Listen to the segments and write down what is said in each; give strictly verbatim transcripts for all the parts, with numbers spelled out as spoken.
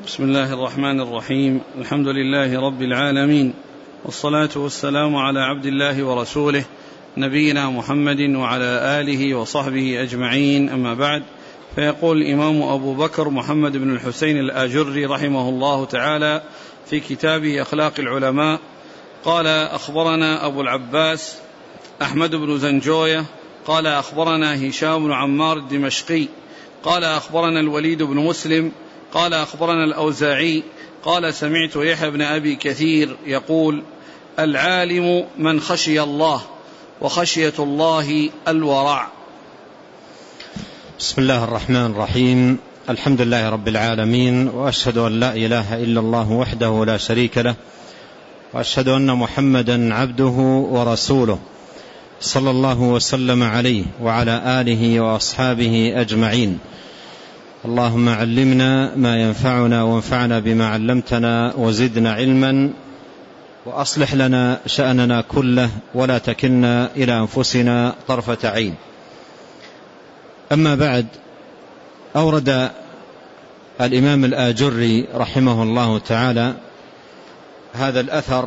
بسم الله الرحمن الرحيم. الحمد لله رب العالمين، والصلاة والسلام على عبد الله ورسوله نبينا محمد وعلى آله وصحبه أجمعين، أما بعد. فيقول الإمام أبو بكر محمد بن الحسين الآجري رحمه الله تعالى في كتابه أخلاق العلماء قال: أخبرنا أبو العباس أحمد بن زنجوية قال أخبرنا هشام بن عمار الدمشقي قال أخبرنا الوليد بن مسلم قال أخبرنا الأوزاعي قال سمعت يحيى بن أبي كثير يقول: العالم من خشي الله، وخشية الله الورع. بسم الله الرحمن الرحيم. الحمد لله رب العالمين، وأشهد أن لا إله إلا الله وحده لا شريك له، وأشهد أن محمدا عبده ورسوله، صلى الله وسلم عليه وعلى آله وأصحابه أجمعين. اللهم علمنا ما ينفعنا، وانفعنا بما علمتنا، وزدنا علما، وأصلح لنا شأننا كله، ولا تكلنا إلى أنفسنا طرفة عين. أما بعد، أورد الإمام الآجري رحمه الله تعالى هذا الأثر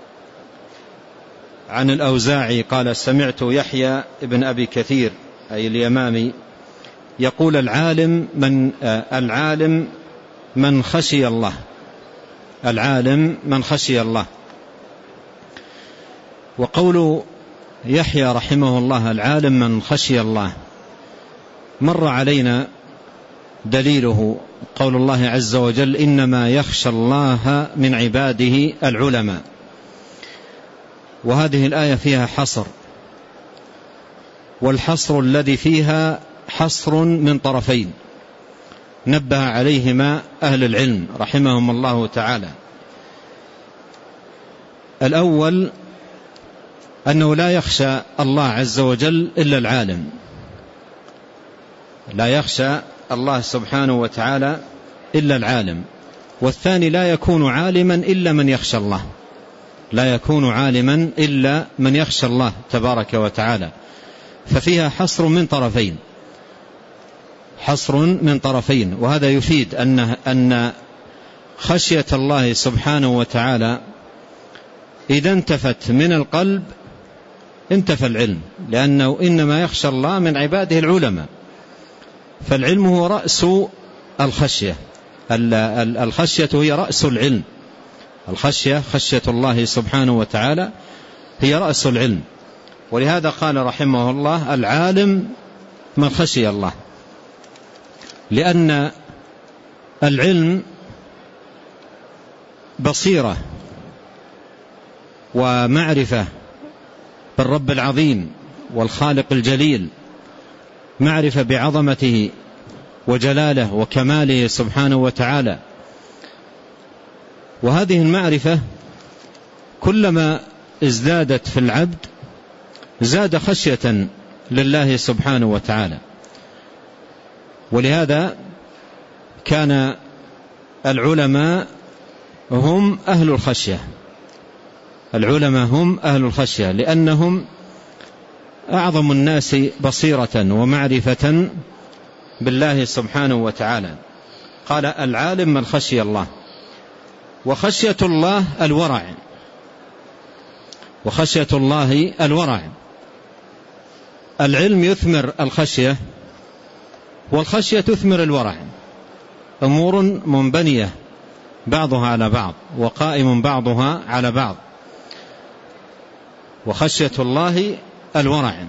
عن الأوزاعي قال: سمعت يحيى بن أبي كثير أي اليمامي يقول: العالم من العالم من خشي الله، العالم من خشي الله. وقول يحيى رحمه الله العالم من خشي الله مر علينا دليله قول الله عز وجل: إنما يخشى الله من عباده العلماء. وهذه الآية فيها حصر، والحصر الذي فيها حصر من طرفين نبه عليهما أهل العلم رحمهم الله تعالى. الأول أنه لا يخشى الله عز وجل إلا العالم، لا يخشى الله سبحانه وتعالى إلا العالم. والثاني لا يكون عالما إلا من يخشى الله، لا يكون عالما إلا من يخشى الله تبارك وتعالى. ففيها حصر من طرفين، حصر من طرفين. وهذا يفيد أن أن خشية الله سبحانه وتعالى إذا انتفت من القلب انتفى العلم، لأنه إنما يخشى الله من عباده العلماء. فالعلم هو رأس الخشية، الخشية هي رأس العلم، الخشية خشية الله سبحانه وتعالى هي رأس العلم. ولهذا قال رحمه الله: العالم من خشي الله، لأن العلم بصيرة ومعرفة بالرب العظيم والخالق الجليل، معرفة بعظمته وجلاله وكماله سبحانه وتعالى. وهذه المعرفة كلما ازدادت في العبد زاد خشية لله سبحانه وتعالى. ولهذا كان العلماء هم أهل الخشية، العلماء هم أهل الخشية، لأنهم أعظم الناس بصيرة ومعرفة بالله سبحانه وتعالى. قال: العالم من خشي الله، وخشية الله الورع، وخشية الله الورع. العلم يثمر الخشية، والخشية تثمر الورع، أمور منبنية بعضها على بعض وقائم بعضها على بعض. وخشية الله الورع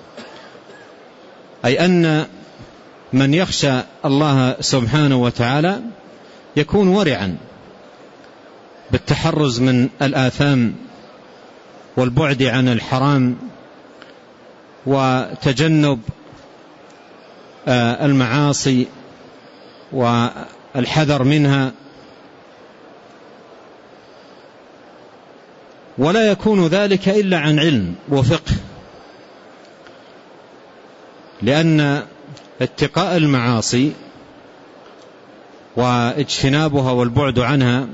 أي أن من يخشى الله سبحانه وتعالى يكون ورعا بالتحرز من الآثام والبعد عن الحرام وتجنب المعاصي والحذر منها. ولا يكون ذلك إلا عن علم وفقه، لأن اتقاء المعاصي واجتنابها والبعد عنها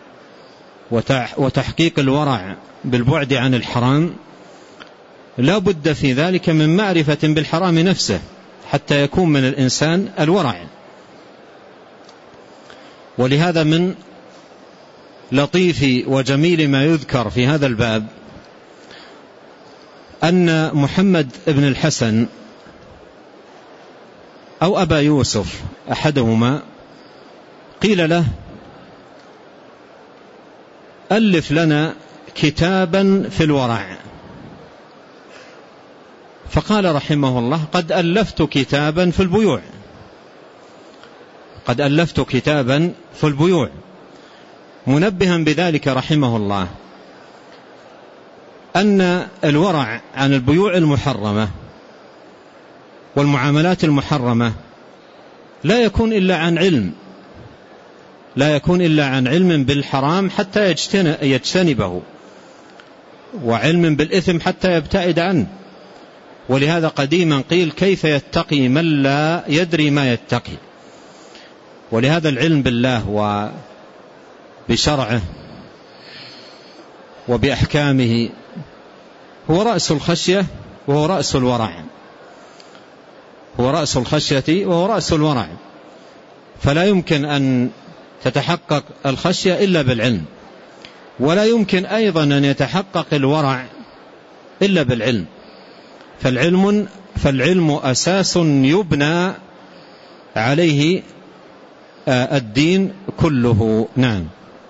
وتحقيق الورع بالبعد عن الحرام لا بد في ذلك من معرفة بالحرام نفسه حتى يكون من الإنسان الورع. ولهذا من لطيف وجميل ما يذكر في هذا الباب أن محمد بن الحسن أو أبا يوسف أحدهما قيل له ألف لنا كتابا في الورع، فقال رحمه الله قد ألفت كتابا في البيوع، قد ألفت كتابا في البيوع، منبها بذلك رحمه الله أن الورع عن البيوع المحرمة والمعاملات المحرمة لا يكون إلا عن علم، لا يكون إلا عن علم بالحرام حتى يجتنبه، وعلم بالإثم حتى يبتعد عنه. ولهذا قديما قيل كيف يتقي من لا يدري ما يتقي. ولهذا العلم بالله وبشرعه وبأحكامه هو رأس الخشية وهو رأس الورع، هو رأس الخشية وهو رأس الورع. فلا يمكن أن تتحقق الخشية إلا بالعلم، ولا يمكن أيضا أن يتحقق الورع إلا بالعلم. فالعلم فالعلم أساس يبنى عليه الدين كله. نعم.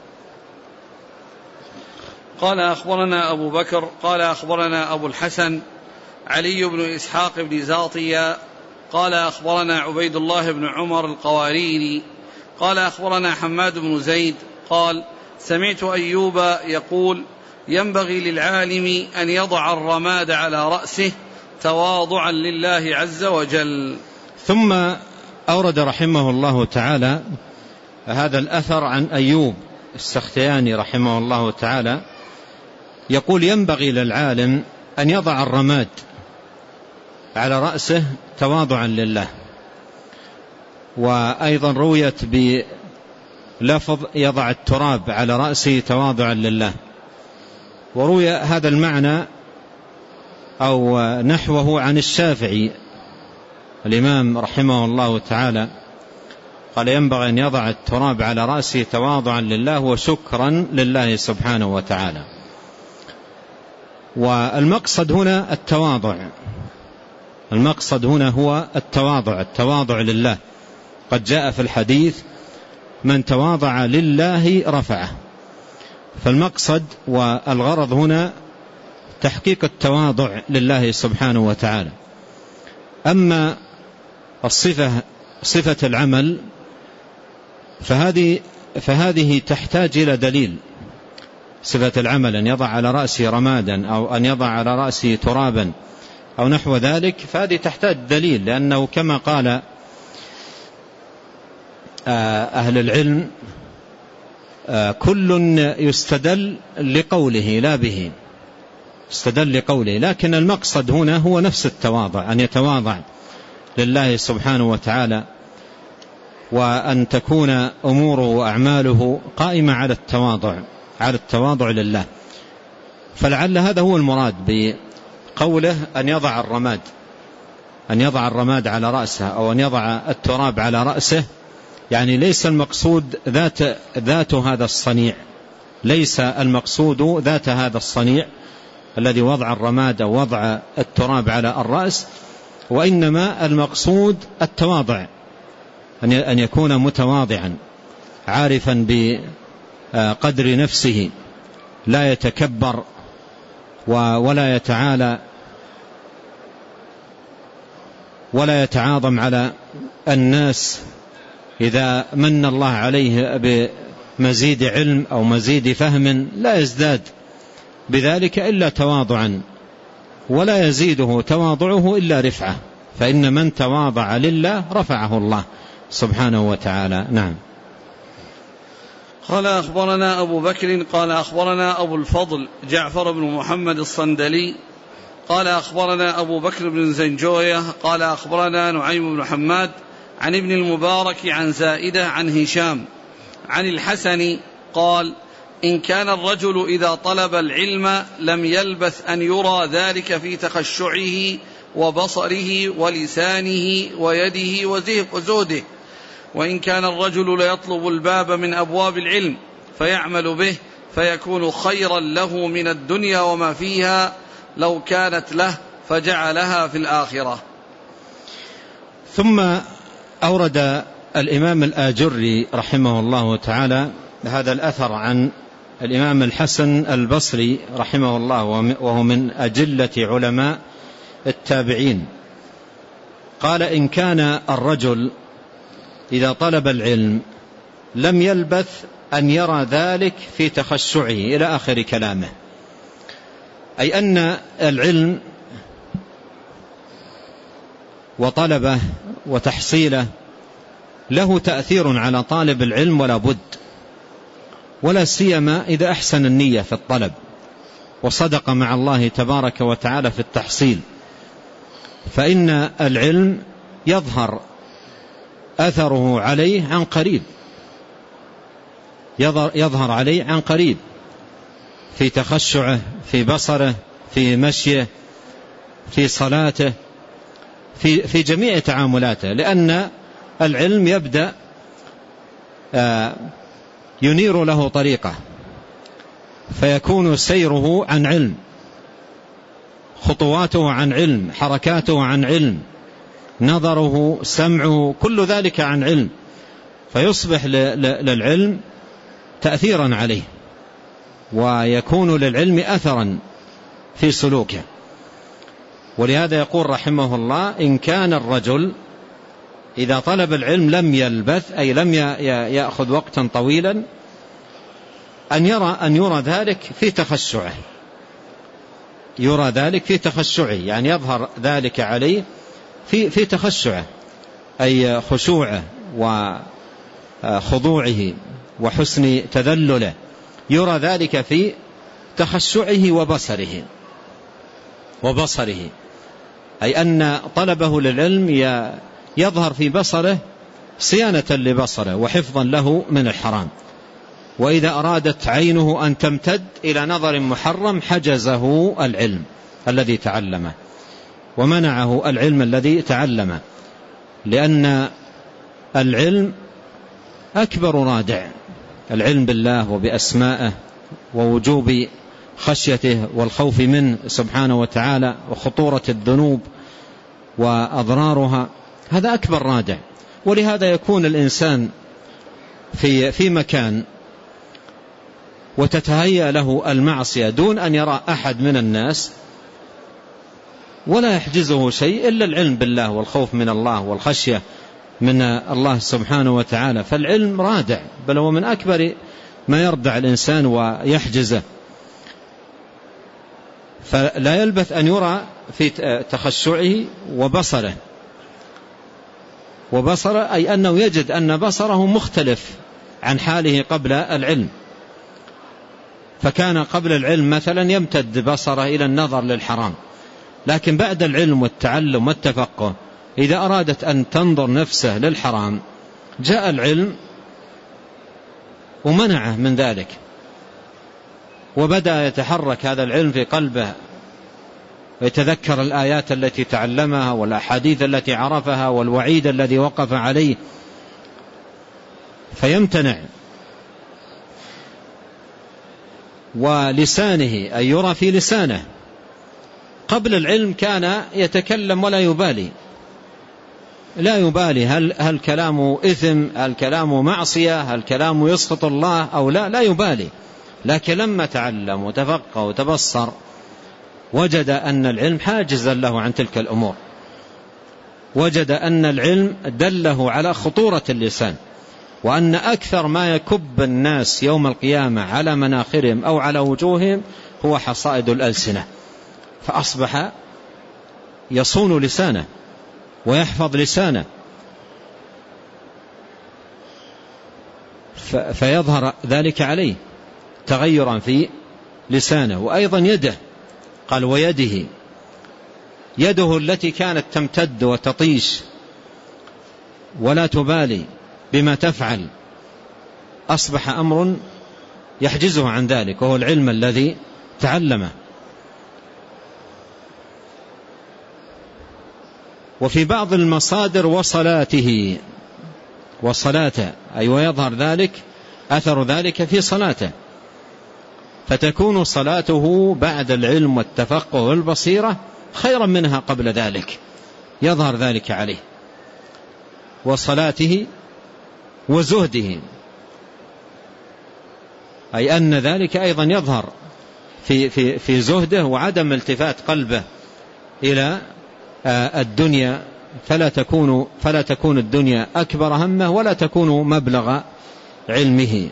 قال أخبرنا أبو بكر قال أخبرنا أبو الحسن علي بن إسحاق بن زاطية قال أخبرنا عبيد الله بن عمر القواريري قال أخبرنا حماد بن زيد قال سمعت أيوب يقول ينبغي للعالم أن يضع الرماد على رأسه تواضعا لله عز وجل. ثم أورد رحمه الله تعالى هذا الأثر عن أيوب السختياني رحمه الله تعالى يقول ينبغي للعالم أن يضع الرماد على رأسه تواضعا لله. وأيضا رويت بلفظ يضع التراب على رأسه تواضعا لله. وروي هذا المعنى أو نحوه عن الشافعي الإمام رحمه الله تعالى قال ينبغي أن يضع التراب على رأسه تواضعا لله وشكرا لله سبحانه وتعالى. والمقصد هنا التواضع، المقصد هنا هو التواضع، التواضع لله. قد جاء في الحديث من تواضع لله رفعه. فالمقصد والغرض هنا تحقيق التواضع لله سبحانه وتعالى. أما الصفة صفة العمل فهذه فهذه تحتاج إلى دليل. صفة العمل أن يضع على رأسه رمادا أو أن يضع على رأسه ترابا أو نحو ذلك، فهذه تحتاج دليل، لأنه كما قال أهل العلم كل يستدل لقوله لا به، استدل لقوله. لكن المقصد هنا هو نفس التواضع، أن يتواضع لله سبحانه وتعالى، وأن تكون أموره وأعماله قائمة على التواضع، على التواضع لله. فلعل هذا هو المراد بقوله أن يضع الرماد، أن يضع الرماد على رأسه أو أن يضع التراب على رأسه. يعني ليس المقصود ذات, ذات هذا الصنيع، ليس المقصود ذات هذا الصنيع الذي وضع الرماد أو وضع التراب على الرأس، وإنما المقصود التواضع، أن يكون متواضعا عارفا بقدر نفسه، لا يتكبر ولا يتعالى ولا يتعاظم على الناس إذا من الله عليه بمزيد علم أو مزيد فهم، لا يزداد بذلك إلا تواضعا، ولا يزيده تواضعه إلا رفعة. فإن من تواضع لله رفعه الله سبحانه وتعالى. نعم. قال أخبرنا أبو بكر قال أخبرنا أبو الفضل جعفر بن محمد الصندلي قال أخبرنا أبو بكر بن زنجوية قال أخبرنا نعيم بن حماد عن ابن المبارك عن زائدة عن هشام عن الحسن قال إن كان الرجل إذا طلب العلم لم يلبث أن يرى ذلك في تخشعه وبصره ولسانه ويده وزهده، وإن كان الرجل ليطلب الباب من أبواب العلم فيعمل به فيكون خيرا له من الدنيا وما فيها لو كانت له فجعلها في الآخرة. ثم أورد الإمام الآجري رحمه الله تعالى هذا الأثر عن الإمام الحسن البصري رحمه الله، وهو من أجلة علماء التابعين. قال: إن كان الرجل إذا طلب العلم لم يلبث أن يرى ذلك في تخشعه، إلى آخر كلامه. أي أن العلم وطلبه وتحصيله له تأثير على طالب العلم ولا بد، ولا سيما إذا أحسن النية في الطلب وصدق مع الله تبارك وتعالى في التحصيل، فإن العلم يظهر أثره عليه عن قريب، يظهر عليه عن قريب في تخشعه، في بصره، في مشيه، في صلاته، في في جميع تعاملاته، لأن العلم يبدأ ينير له طريقه، فيكون سيره عن علم، خطواته عن علم، حركاته عن علم، نظره، سمعه، كل ذلك عن علم، فيصبح للعلم تأثيرا عليه، ويكون للعلم أثرا في سلوكه. ولهذا يقول رحمه الله: إن كان الرجل إذا طلب العلم لم يلبث، أي لم يأخذ وقتا طويلا، أن يرى أن يرى ذلك في تخشعه، يرى ذلك في تخشعه، يعني يظهر ذلك عليه في في تخشعه، أي خشوعه وخضوعه وحسن تذلله، يرى ذلك في تخشعه وبصره وبصره أي أن طلبه للعلم يظهر في بصره صيانة لبصره وحفظا له من الحرام. وإذا أرادت عينه أن تمتد إلى نظر محرم حجزه العلم الذي تعلمه ومنعه العلم الذي تعلمه، لأن العلم أكبر رادع، العلم بالله وبأسمائه ووجوب خشيته والخوف منه سبحانه وتعالى وخطورة الذنوب وأضرارها، هذا أكبر رادع. ولهذا يكون الإنسان في في مكان وتتهيأ له المعصية دون أن يرى أحد من الناس، ولا يحجزه شيء إلا العلم بالله والخوف من الله والخشية من الله سبحانه وتعالى، فالعلم رادع، بل هو من أكبر ما يردع الإنسان ويحجزه. فلا يلبث أن يرى في تخشعه وبصره، وبصره أي أنه يجد أن بصره مختلف عن حاله قبل العلم، فكان قبل العلم مثلا يمتد بصره إلى النظر للحرام، لكن بعد العلم والتعلم والتفقه إذا أرادت أن تنظر نفسه للحرام جاء العلم ومنعه من ذلك، وبدأ يتحرك هذا العلم في قلبه ويتذكر الآيات التي تعلمها والأحاديث التي عرفها والوعيد الذي وقف عليه فيمتنع. ولسانه أن يرى في لسانه، قبل العلم كان يتكلم ولا يبالي، لا يبالي هل, هل كلامه إثم، هل كلامه معصية، هل كلامه يسخط الله أو لا، لا يبالي. لكن لما تعلم وتفقه وتبصر وجد أن العلم حاجزا له عن تلك الأمور، وجد أن العلم دله على خطورة اللسان، وأن أكثر ما يكب الناس يوم القيامة على مناخرهم أو على وجوههم هو حصائد الألسنة، فأصبح يصون لسانه ويحفظ لسانه، فيظهر ذلك عليه تغيرا في لسانه. وأيضا يده، قال ويده، يده التي كانت تمتد وتطيش ولا تبالي بما تفعل أصبح أمر يحجزه عن ذلك، وهو العلم الذي تعلمه. وفي بعض المصادر وصلاته، وصلاته، أي ويظهر ذلك أثر ذلك في صلاته، فتكون صلاته بعد العلم والتفقه والبصيرة خيرا منها قبل ذلك، يظهر ذلك عليه، وصلاته وزهده، أي أن ذلك أيضا يظهر في, في, في زهده وعدم التفات قلبه إلى الدنيا، فلا تكون, فلا تكون الدنيا أكبر همه ولا تكون مبلغ علمه.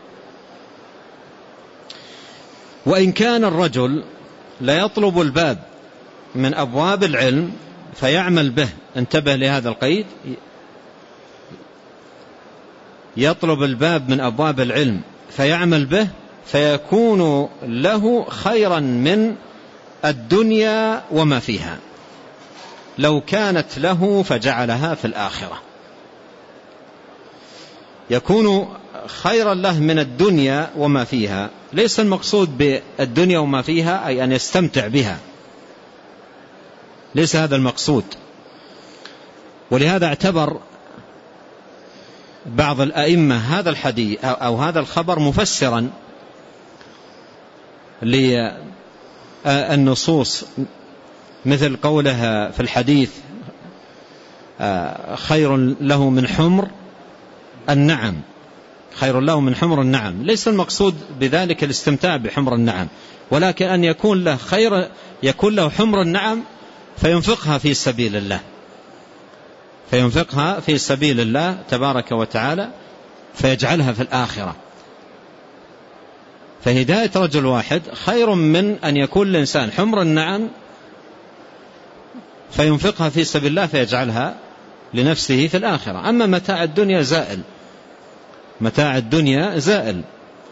وإن كان الرجل لا يطلب الباب من أبواب العلم فيعمل به، انتبه لهذا القيد، يطلب الباب من أبواب العلم فيعمل به، فيكون له خيرا من الدنيا وما فيها لو كانت له فجعلها في الآخرة، يكون خيرا له من الدنيا وما فيها. ليس المقصود بالدنيا وما فيها أي أن يستمتع بها، ليس هذا المقصود. ولهذا اعتبر بعض الأئمة هذا الحديث أو هذا الخبر مفسرا للنصوص، مثل قولها في الحديث خير له من حمر النعم، خير له من حمر النعم. ليس المقصود بذلك الاستمتاع بحمر النعم، ولكن أن يكون له خير، يكون له حمر النعم فينفقها في سبيل الله، فينفقها في سبيل الله تبارك وتعالى، فيجعلها في الآخرة. فهداية رجل واحد خير من أن يكون الإنسان حمر النعم فينفقها في سبيل الله فيجعلها لنفسه في الآخرة. أما متاع الدنيا زائل، متاع الدنيا زائل.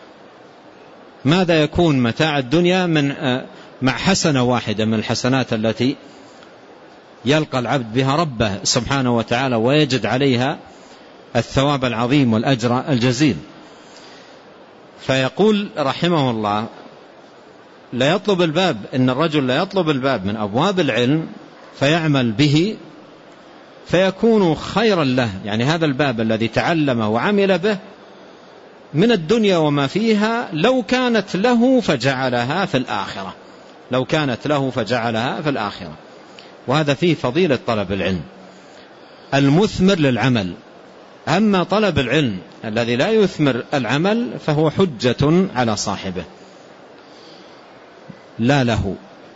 ماذا يكون متاع الدنيا من مع حسنة واحدة من الحسنات التي يلقى العبد بها ربه سبحانه وتعالى ويجد عليها الثواب العظيم والأجر الجزيل. فيقول رحمه الله لا يطلب الباب، إن الرجل لا يطلب الباب من أبواب العلم فيعمل به فيكون خيرا له، يعني هذا الباب الذي تعلمه وعمل به من الدنيا وما فيها لو كانت له فجعلها في الآخرة، لو كانت له فجعلها في الآخرة. وهذا فيه فضيلة طلب العلم المثمر للعمل. أما طلب العلم الذي لا يثمر العمل فهو حجة على صاحبه لا له،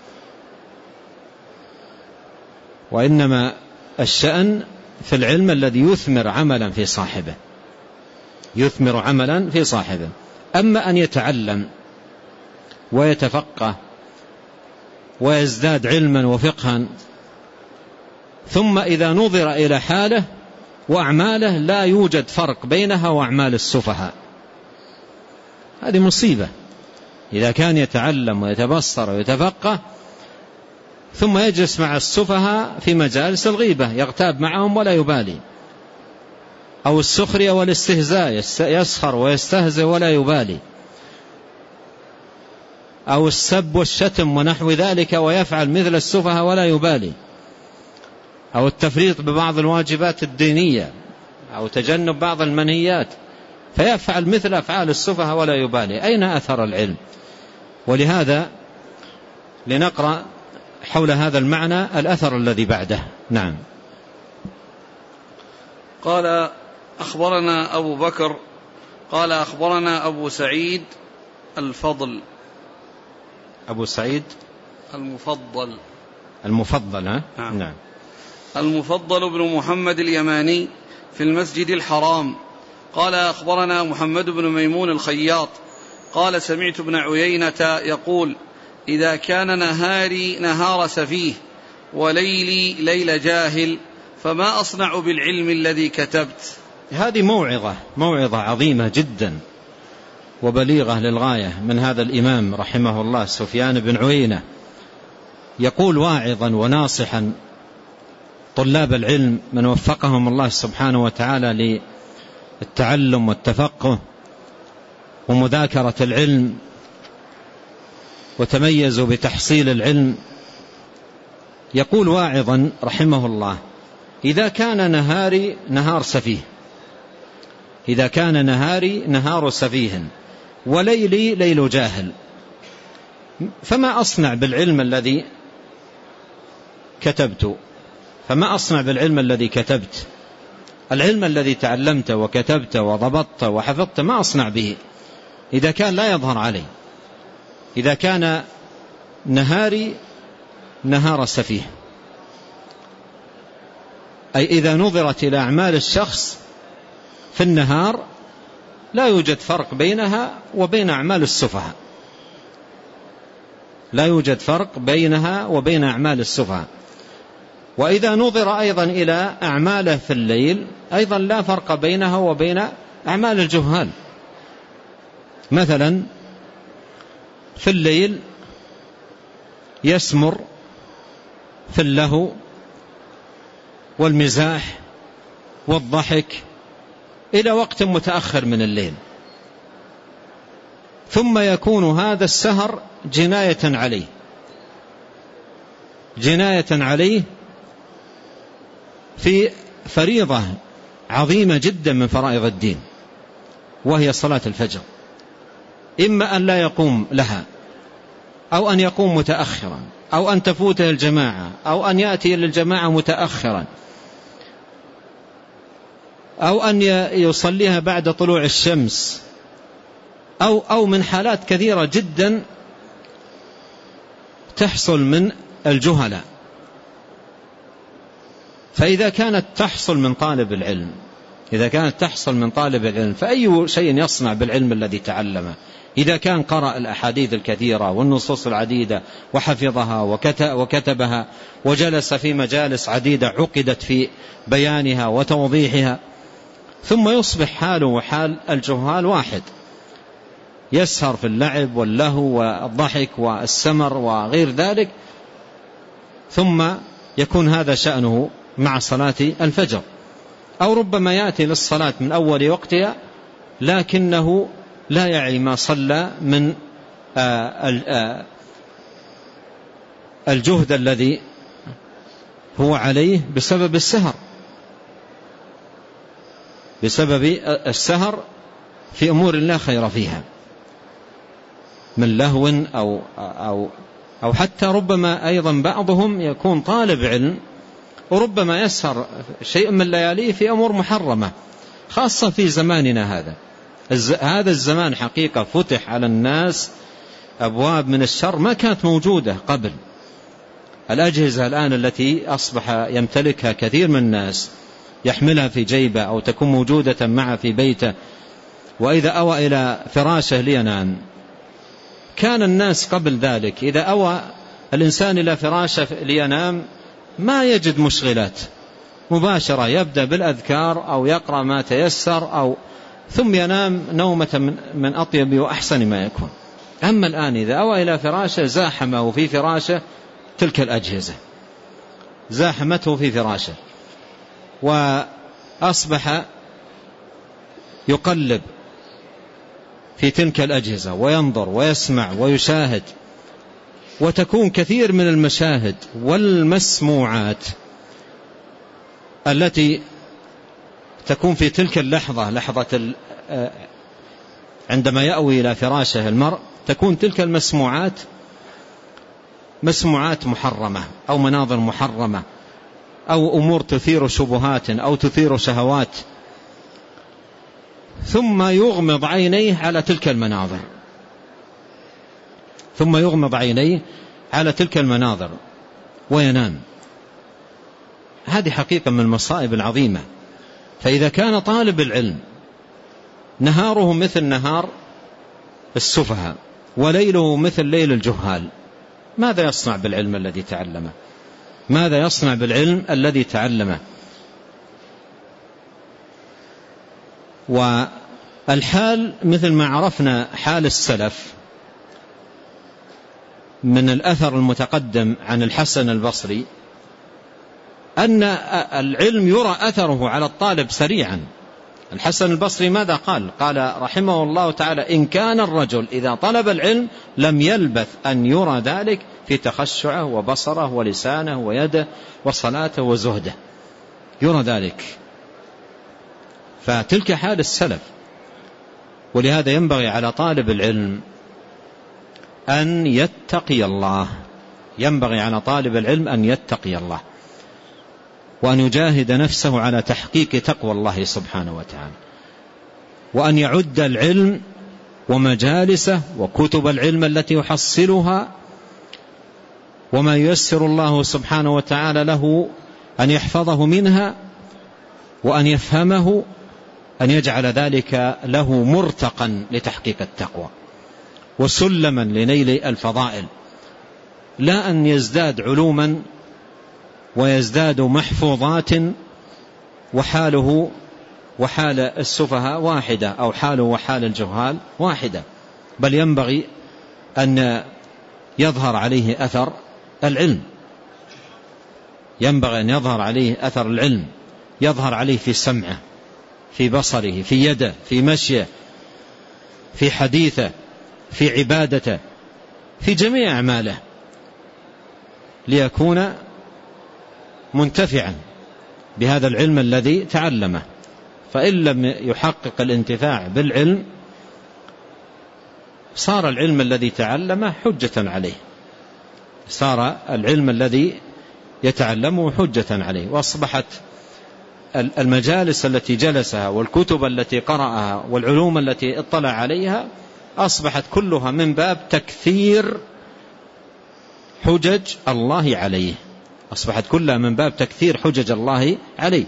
وإنما الشأن في العلم الذي يثمر عملا في صاحبه، يثمر عملا في صاحبه. أما أن يتعلم ويتفقه ويزداد علما وفقها ثم إذا نظر إلى حاله وأعماله لا يوجد فرق بينها وأعمال السفهاء، هذه مصيبة. إذا كان يتعلم ويتبصر ويتفقه ثم يجلس مع السفهاء في مجالس الغيبة يغتاب معهم ولا يبالي، أو السخرية والاستهزاء يسخر ويستهزئ ولا يبالي، أو السب والشتم ونحو ذلك ويفعل مثل السفهاء ولا يبالي، أو التفريط ببعض الواجبات الدينية أو تجنب بعض المنهيات فيفعل مثل أفعال السفهاء ولا يبالي. أين أثر العلم؟ ولهذا لنقرأ حول هذا المعنى الأثر الذي بعده. نعم. قال أخبرنا أبو بكر قال أخبرنا أبو سعيد الفضل، أبو سعيد المفضل المفضل ها؟ نعم. نعم. المفضل بن محمد اليماني في المسجد الحرام قال أخبرنا محمد بن ميمون الخياط قال سمعت ابن عيينة يقول إذا كان نهاري نهار سفيه وليلي ليل جاهل فما أصنع بالعلم الذي كتبت. هذه موعظة موعظة عظيمة جدا وبليغة للغاية من هذا الإمام رحمه الله سفيان بن عيينة، يقول واعظا وناصحا طلاب العلم من وفقهم الله سبحانه وتعالى للتعلم والتفقه ومذاكرة العلم وتميزوا بتحصيل العلم. يقول واعظا رحمه الله إذا كان نهاري نهار سفيه، إذا كان نهاري نهار سفيه وليلي ليل جاهل، فما أصنع بالعلم الذي كتبت فما أصنع بالعلم الذي كتبت العلم الذي تعلمت وكتبت وضبطت وحفظت، ما أصنع به إذا كان لا يظهر علي، إذا كان نهاري نهار سفيه، أي إذا نظرت إلى أعمال الشخص في النهار لا يوجد فرق بينها وبين أعمال السفهاء، لا يوجد فرق بينها وبين أعمال السفهاء. وإذا نظر أيضا إلى أعماله في الليل أيضا لا فرق بينها وبين أعمال الجهال. مثلا في الليل يسمر في اللهو والمزاح والضحك إلى وقت متأخر من الليل، ثم يكون هذا السهر جناية عليه جناية عليه في فريضة عظيمة جدا من فرائض الدين، وهي صلاة الفجر، إما أن لا يقوم لها أو أن يقوم متأخرا أو أن تفوته الجماعة أو أن يأتي للجماعة متأخرا أو أن يصليها بعد طلوع الشمس أو, أو من حالات كثيرة جدا تحصل من الجهلاء. فإذا كانت تحصل من طالب العلم إذا كانت تحصل من طالب العلم فأي شيء يصنع بالعلم الذي تعلمه؟ إذا كان قرأ الأحاديث الكثيرة والنصوص العديدة وحفظها وكتبها وجلس في مجالس عديدة عقدت في بيانها وتوضيحها، ثم يصبح حاله وحال الجهال واحد، يسهر في اللعب واللهو والضحك والسمر وغير ذلك، ثم يكون هذا شأنه مع صلاة الفجر. أو ربما يأتي للصلاة من أول وقتها لكنه لا يعي ما صلى من الجهد الذي هو عليه بسبب السهر بسبب السهر في أمور لا خير فيها من لهو أو, أو, أو حتى ربما أيضا بعضهم يكون طالب علم وربما يسهر شيء من لياليه في أمور محرمة، خاصة في زماننا هذا. هذا الزمان حقيقة فتح على الناس أبواب من الشر ما كانت موجودة قبل. الأجهزة الآن التي أصبح يمتلكها كثير من الناس يحملها في جيبه أو تكون موجودة معه في بيته، وإذا أوى إلى فراشه لينام، كان الناس قبل ذلك إذا أوى الإنسان إلى فراشه لينام ما يجد مشغلات، مباشرة يبدأ بالأذكار أو يقرأ ما تيسر أو ثم ينام نومة من أطيب وأحسن ما يكون. أما الآن إذا أوى إلى فراشه زاحمه في فراشه تلك الأجهزة، زاحمته في فراشه وأصبح يقلب في تلك الأجهزة وينظر ويسمع ويشاهد، وتكون كثير من المشاهد والمسموعات التي تكون في تلك اللحظة، لحظة عندما يأوي إلى فراشه المرء، تكون تلك المسموعات مسموعات محرمة أو مناظر محرمة أو أمور تثير شبهات أو تثير شهوات، ثم يغمض عينيه على تلك المناظر ثم يغمض عينيه على تلك المناظر وينام. هذه حقيقة من المصائب العظيمة. فإذا كان طالب العلم نهاره مثل نهار السفهاء وليله مثل ليل الجهال، ماذا يصنع بالعلم الذي تعلمه؟ ماذا يصنع بالعلم الذي تعلمه؟ والحال مثل ما عرفنا حال السلف من الأثر المتقدم عن الحسن البصري أن العلم يرى أثره على الطالب سريعا. الحسن البصري ماذا قال؟ قال رحمه الله تعالى: إن كان الرجل إذا طلب العلم لم يلبث أن يرى ذلك في تخشعه وبصره ولسانه ويده وصلاته وزهده، يرى ذلك. فتلك حال السلف. ولهذا ينبغي على طالب العلم أن يتقي الله، ينبغي على طالب العلم أن يتقي الله وأن يجاهد نفسه على تحقيق تقوى الله سبحانه وتعالى، وأن يعد العلم ومجالسه وكتب العلم التي يحصلها وما ييسر الله سبحانه وتعالى له أن يحفظه منها وأن يفهمه، أن يجعل ذلك له مرتقا لتحقيق التقوى وسلما لنيل الفضائل، لا أن يزداد علوما ويزداد محفوظات وحاله وحال السفهاء واحدة أو حاله وحال الجهال واحدة، بل ينبغي أن يظهر عليه أثر العلم، ينبغي أن يظهر عليه أثر العلم، يظهر عليه في سمعه، في بصره، في يده، في مشيه، في حديثه، في عبادته، في جميع أعماله، ليكون منتفعا بهذا العلم الذي تعلمه. فإن لم يحقق الانتفاع بالعلم صار العلم الذي تعلمه حجة عليه، صار العلم الذي يتعلمه حجة عليه، وأصبحت المجالس التي جلسها والكتب التي قرأها والعلوم التي اطلع عليها أصبحت كلها من باب تكثير حجج الله عليه، أصبحت كلها من باب تكثير حجج الله عليه.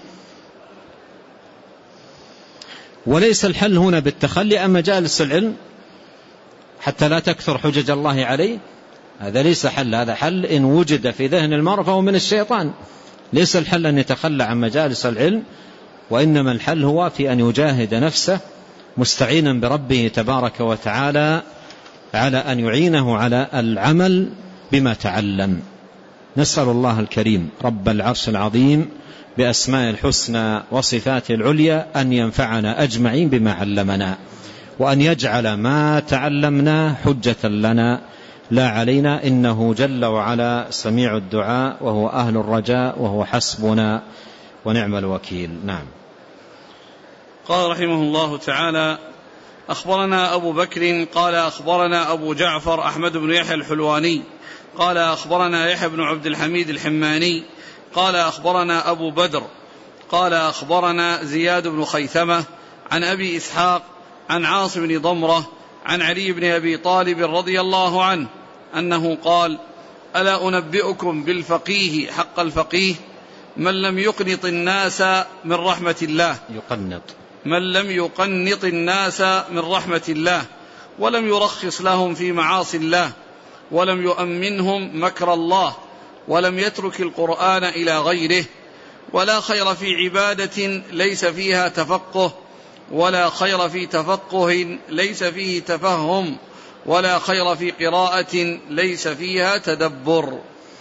وليس الحل هنا بالتخلي عن مجالس العلم حتى لا تكثر حجج الله عليه، هذا ليس حل، هذا حل إن وجد في ذهن المرء فهو من الشيطان. ليس الحل أن يتخلى عن مجالس العلم، وإنما الحل هو في أن يجاهد نفسه مستعينا بربه تبارك وتعالى على أن يعينه على العمل بما تعلم. نسأل الله الكريم رب العرش العظيم بأسماء الحسنى وصفاته العليا أن ينفعنا أجمعين بما علمنا، وأن يجعل ما تعلمنا حجة لنا لا علينا، إنه جل وعلا سميع الدعاء وهو أهل الرجاء وهو حسبنا ونعم الوكيل. نعم. قال رحمه الله تعالى: أخبرنا أبو بكر قال أخبرنا أبو جعفر أحمد بن يحيى الحلواني قال أخبرنا يحيى بن عبد الحميد الحماني قال أخبرنا أبو بدر قال أخبرنا زياد بن خيثمة عن أبي إسحاق عن عاصم بن ضمرة عن علي بن أبي طالب رضي الله عنه أنه قال: ألا أنبئكم بالفقيه حق الفقيه من لم يقنط الناس من رحمة الله يقنط من لم يقنط الناس من رحمة الله ولم يرخص لهم في معاصي الله ولم يؤمنهم مكر الله ولم يترك القرآن إلى غيره، ولا خير في عبادة ليس فيها تفقه ولا خير في تفقه ليس فيه تفهم ولا خير في قراءة ليس فيها تدبر.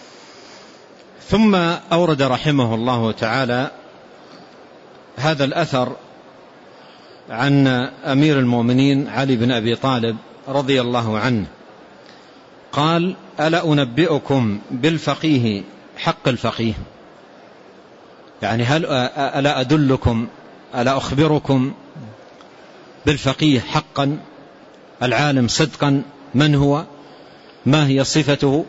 ثم أورد رحمه الله تعالى هذا الأثر عن أمير المؤمنين علي بن أبي طالب رضي الله عنه قال: ألا أنبئكم بالفقيه حق الفقيه، يعني هل ألا أدلكم ألا أخبركم بالفقيه حقا، العالم صدقا، من هو، ما هي صفته؟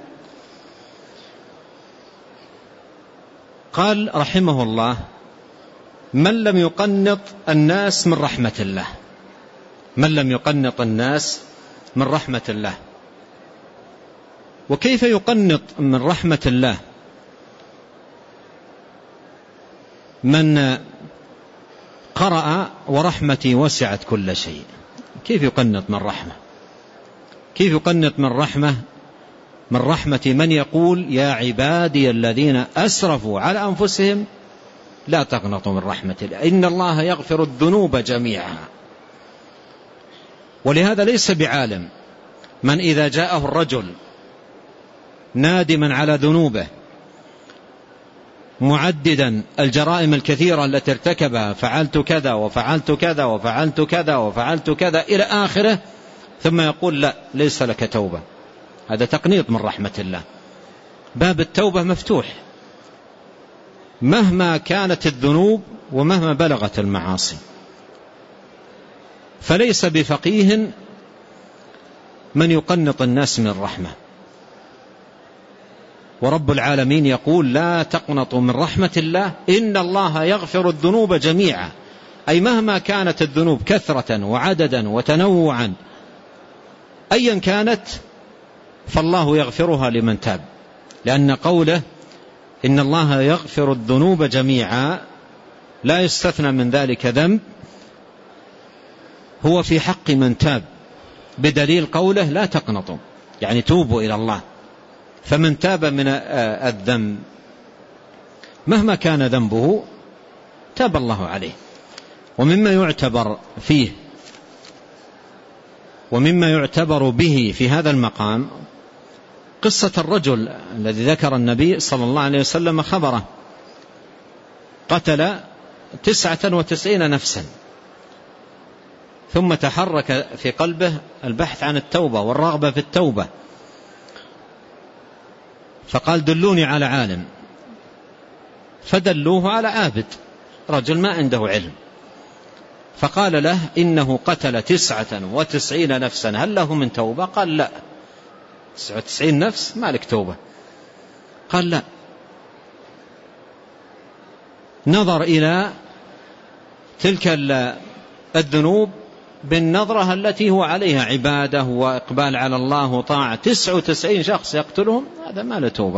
قال رحمه الله: من لم يقنط الناس من رحمة الله، من لم يقنط الناس من رحمة الله. وكيف يقنط من رحمة الله من قرأ ورحمتي وسعت كل شيء؟ كيف يقنط من رحمة؟ كيف يقنط من رحمة من رحمة من يقول: يا عبادي الذين أسرفوا على أنفسهم لا تقنطوا من رحمة الله إن الله يغفر الذنوب جميعا. ولهذا ليس بعالم من إذا جاءه الرجل نادما على ذنوبه معددا الجرائم الكثيرة التي ارتكبها، فعلت كذا وفعلت كذا وفعلت كذا وفعلت كذا إلى آخره، ثم يقول: لا، ليس لك توبة، هذا تقنيط من رحمة الله. باب التوبة مفتوح مهما كانت الذنوب ومهما بلغت المعاصي، فليس بفقيه من يقنط الناس من الرحمة. ورب العالمين يقول: لا تقنطوا من رحمة الله إن الله يغفر الذنوب جميعا، أي مهما كانت الذنوب كثرة وعددا وتنوعا أيا كانت فالله يغفرها لمن تاب، لأن قوله إن الله يغفر الذنوب جميعا لا يستثنى من ذلك ذنب، هو في حق من تاب، بدليل قوله لا تقنطوا، يعني توبوا إلى الله. فمن تاب من الذنب مهما كان ذنبه تاب الله عليه. ومما يعتبر فيه ومما يعتبر به في هذا المقام قصة الرجل الذي ذكر النبي صلى الله عليه وسلم خبره، قتل تسعة وتسعين نفسا، ثم تحرك في قلبه البحث عن التوبة والرغبة في التوبة، فقال: دلوني على عالم. فدلوه على عابد، رجل ما عنده علم، فقال له: إنه قتل تسعة وتسعين نفسا، هل له من توبة؟ قال: لا. تسعة وتسعين نفس ما لك توبة؟ قال: لا. نظر إلى تلك الذنوب بالنظرة التي هو عليها عبادة وإقبال على الله وطاعة، تسعة وتسعين شخص يقتلهم، هذا ما له توبة.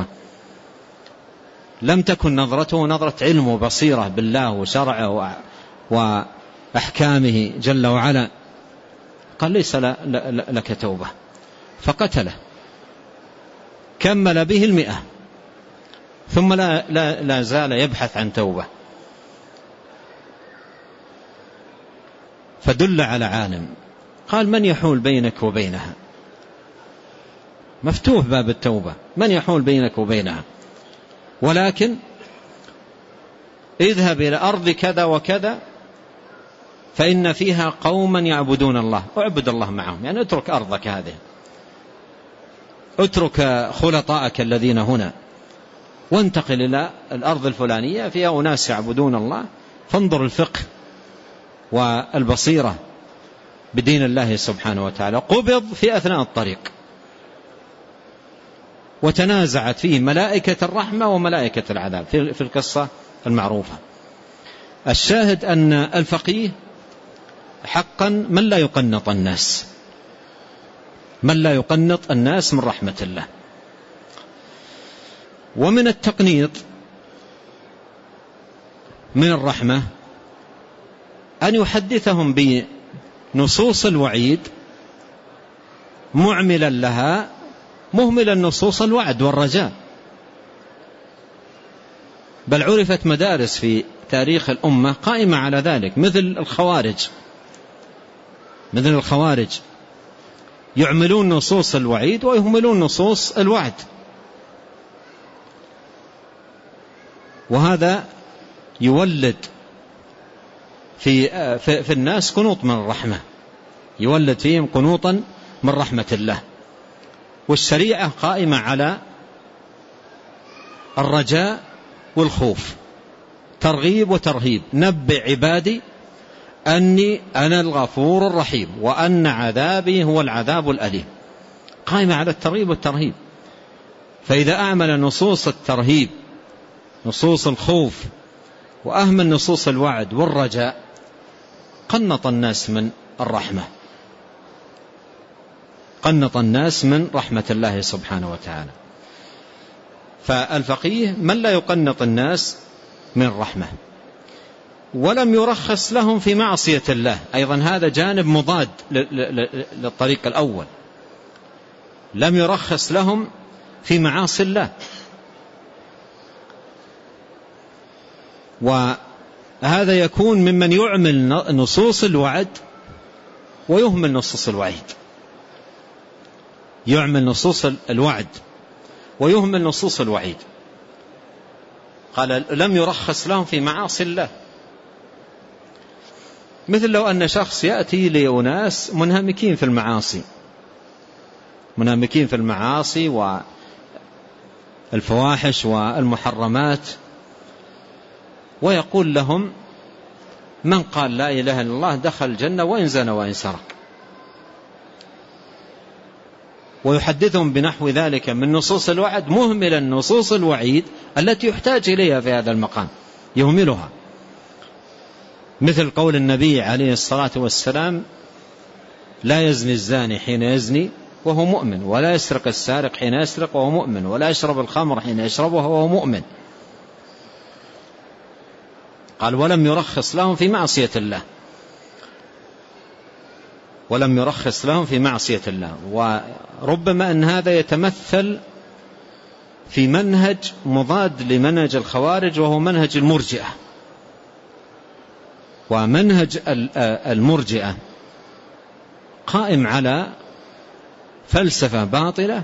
لم تكن نظرته نظرة علم وبصيرة بالله وشرعه وأحكامه جل وعلا. قال: ليس لك توبة، فقتله، كمل به المئة، ثم لا, لا, لا زال يبحث عن توبة. فدل على عالم، قال: من يحول بينك وبينها؟ مفتوح باب التوبة، من يحول بينك وبينها؟ ولكن اذهب إلى أرض كذا وكذا فإن فيها قوما يعبدون الله، اعبد الله معهم، يعني اترك أرضك هذه، اترك خلطائك الذين هنا، وانتقل إلى الأرض الفلانية فيها أناس يعبدون الله، فانظر الفقه والبصيرة بدين الله سبحانه وتعالى. قبض في أثناء الطريق، وتنازعت فيه ملائكة الرحمة وملائكة العذاب في القصة المعروفة. الشاهد أن الفقيه حقا من لا يقنط الناس، من لا يقنط الناس من رحمة الله. ومن التقنيط من الرحمة أن يحدثهم بنصوص الوعيد معملا لها مهملا نصوص الوعد والرجاء. بل عرفت مدارس في تاريخ الأمة قائمة على ذلك، مثل الخوارج مثل الخوارج يعملون نصوص الوعيد ويهملون نصوص الوعد، وهذا يولد في في الناس قنوط من الرحمة، يولد فيهم قنوطا من رحمة الله. والشريعة قائمة على الرجاء والخوف، ترغيب وترهيب. نبئ عبادي أني أنا الغفور الرحيم وأن عذابي هو العذاب الأليم، قائمة على الترغيب والترهيب. فإذا أعمل نصوص الترهيب نصوص الخوف وأهمل نصوص الوعد والرجاء قنط الناس من الرحمة، قنط الناس من رحمة الله سبحانه وتعالى. فالفقيه من لا يقنط الناس من رحمة، ولم يرخص لهم في معصية الله، أيضا هذا جانب مضاد للطريق الأول، لم يرخص لهم في معاصي الله. وهذا يكون ممن يعمل نصوص الوعد ويهمل نصوص الوعيد، يعمل نصوص الوعد ويهمل نصوص الوعيد. قال لم يرخص لهم في معاصي الله، مثل لو أن شخص يأتي لأناس منهمكين في المعاصي منهمكين في المعاصي والفواحش والمحرمات، ويقول لهم من قال لا إله إلا الله دخل الجنة وإن زنى وإن سرق. ويحدثهم بنحو ذلك من نصوص الوعد مهملا نصوص الوعيد التي يحتاج إليها في هذا المقام، يهملها، مثل قول النبي عليه الصلاة والسلام: لا يزني الزاني حين يزني وهو مؤمن، ولا يسرق السارق حين يسرق وهو مؤمن، ولا يشرب الخمر حين يشربها وهو مؤمن. قال: ولم يرخص لهم في معصية الله، ولم يرخص لهم في معصية الله. وربما أن هذا يتمثل في منهج مضاد لمنهج الخوارج، وهو منهج المرجئة. ومنهج المرجئة قائم على فلسفة باطلة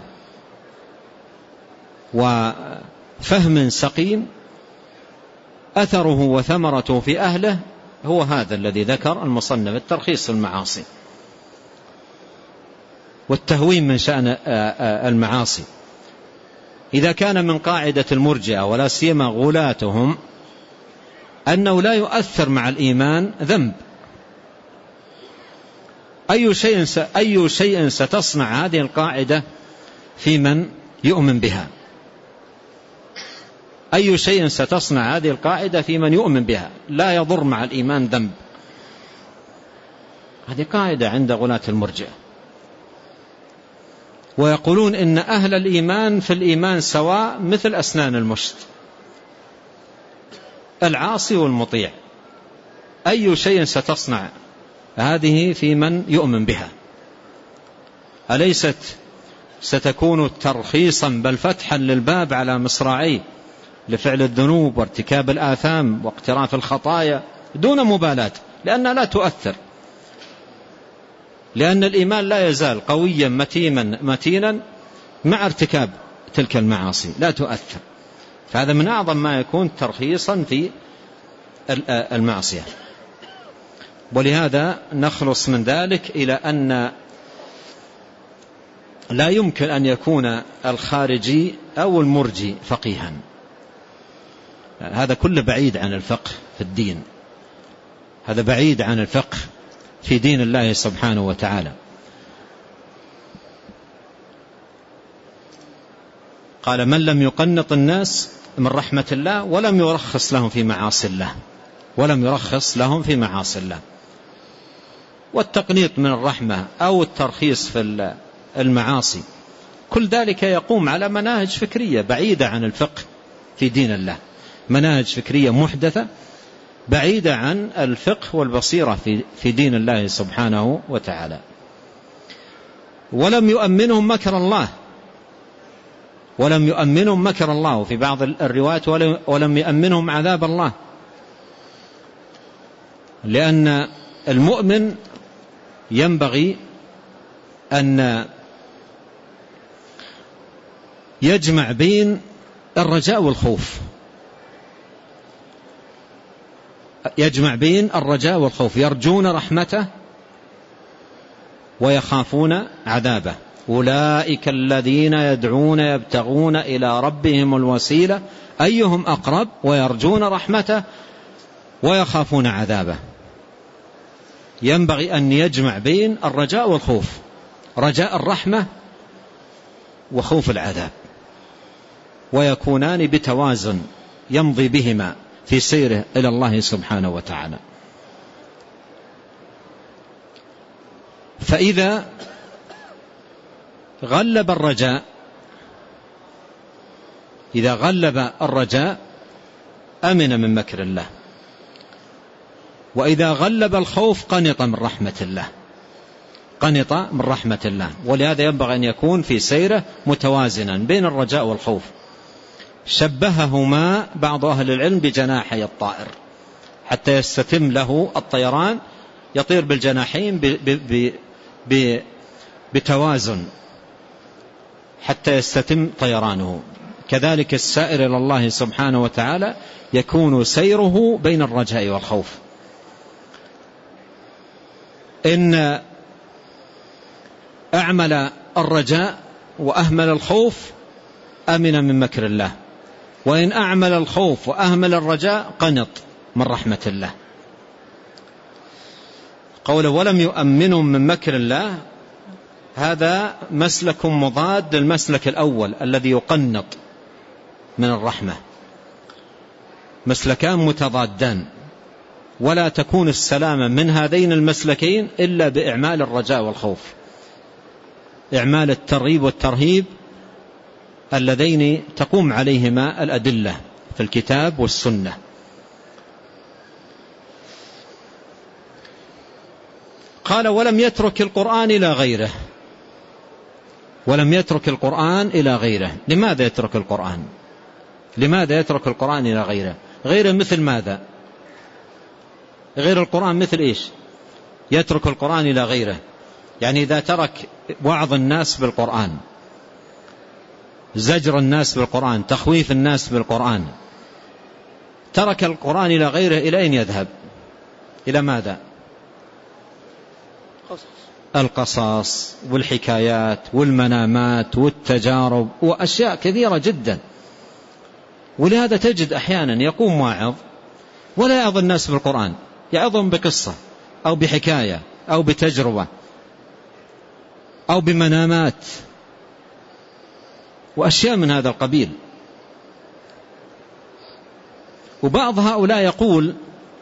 وفهم سقيم، أثره وثمرته في أهله هو هذا الذي ذكر المصنف: الترخيص المعاصي والتهوين من شأن المعاصي. إذا كان من قاعدة المرجئة ولا سيما غلاتهم أنه لا يؤثر مع الإيمان ذنب، أي شيء أي شيء ستصنع هذه القاعدة في من يؤمن بها؟ أي شيء ستصنع هذه القاعدة في من يؤمن بها؟ لا يضر مع الإيمان ذنب. هذه قاعدة عند غلاة المرجئة. ويقولون إن أهل الإيمان في الإيمان سواء مثل أسنان المشط، العاصي والمطيع. أي شيء ستصنع هذه في من يؤمن بها؟ أليست ستكون ترخيصا بل فتحا للباب على مصراعيه لفعل الذنوب وارتكاب الآثام واقتراف الخطايا دون مبالاة، لأنها لا تؤثر، لأن الإيمان لا يزال قويا متينا متينا مع ارتكاب تلك المعاصي، لا تؤثر. فهذا من أعظم ما يكون ترخيصا في المعصية. ولهذا نخلص من ذلك إلى أن لا يمكن أن يكون الخارجي أو المرجي فقيها، هذا كله بعيد عن الفقه في الدين، هذا بعيد عن الفقه في دين الله سبحانه وتعالى. قال: من لم يقنط الناس من رحمة الله ولم يرخص لهم في معاصي الله، ولم يرخص لهم في معاصي الله. والتقنيط من الرحمة أو الترخيص في المعاصي كل ذلك يقوم على مناهج فكرية بعيدة عن الفقه في دين الله، مناهج فكرية محدثة بعيدة عن الفقه والبصيرة في في دين الله سبحانه وتعالى. ولم يؤمنهم مكر الله، ولم يؤمنهم مكر الله، وفي بعض الروايات ولم يؤمنهم عذاب الله، لأن المؤمن ينبغي أن يجمع بين الرجاء والخوف، يجمع بين الرجاء والخوف، يرجون رحمته ويخافون عذابه. أولئك الذين يدعون يبتغون إلى ربهم الوسيلة أيهم أقرب ويرجون رحمته ويخافون عذابه. ينبغي أن يجمع بين الرجاء والخوف، رجاء الرحمة وخوف العذاب، ويكونان بتوازن يمضي بهما في سيره إلى الله سبحانه وتعالى. فإذا غلب الرجاء إذا غلب الرجاء أمن من مكر الله، وإذا غلب الخوف قنط من رحمة الله، قنط من رحمة الله. ولهذا ينبغي أن يكون في سيره متوازنا بين الرجاء والخوف. شبههما بعض أهل العلم بجناحي الطائر حتى يستتم له الطيران، يطير بالجناحين بتوازن حتى يستتم طيرانه. كذلك السائر إلى الله سبحانه وتعالى يكون سيره بين الرجاء والخوف. إن أعمل الرجاء وأهمل الخوف أمن من مكر الله، وإن أعمل الخوف وأهمل الرجاء قنط من رحمة الله. قوله ولم يؤمنوا من مكر الله، هذا مسلك مضاد للمسلك الأول الذي يقنط من الرحمة، مسلكان متضادان، ولا تكون السلامة من هذين المسلكين إلا بإعمال الرجاء والخوف، إعمال الترغيب والترهيب اللذين تقوم عليهما الأدلة في الكتاب والسنة. قال ولم يترك القرآن إلى غيره، ولم يترك القرآن إلى غيره. لماذا يترك القرآن؟ لماذا يترك القرآن إلى غيره؟ غيره مثل ماذا؟ غير القرآن مثل إيش؟ يترك القرآن إلى غيره، يعني إذا ترك وعظ الناس بالقرآن، زجر الناس بالقرآن، تخويف الناس بالقرآن، ترك القرآن إلى غيره، إلى أين يذهب؟ إلى ماذا؟ القصص والحكايات والمنامات والتجارب وأشياء كثيرة جدا. ولهذا تجد أحيانا يقوم واعظ ولا يعظ الناس بالقرآن، يعظهم بقصة أو بحكاية أو بتجربة أو بمنامات وأشياء من هذا القبيل. وبعض هؤلاء يقول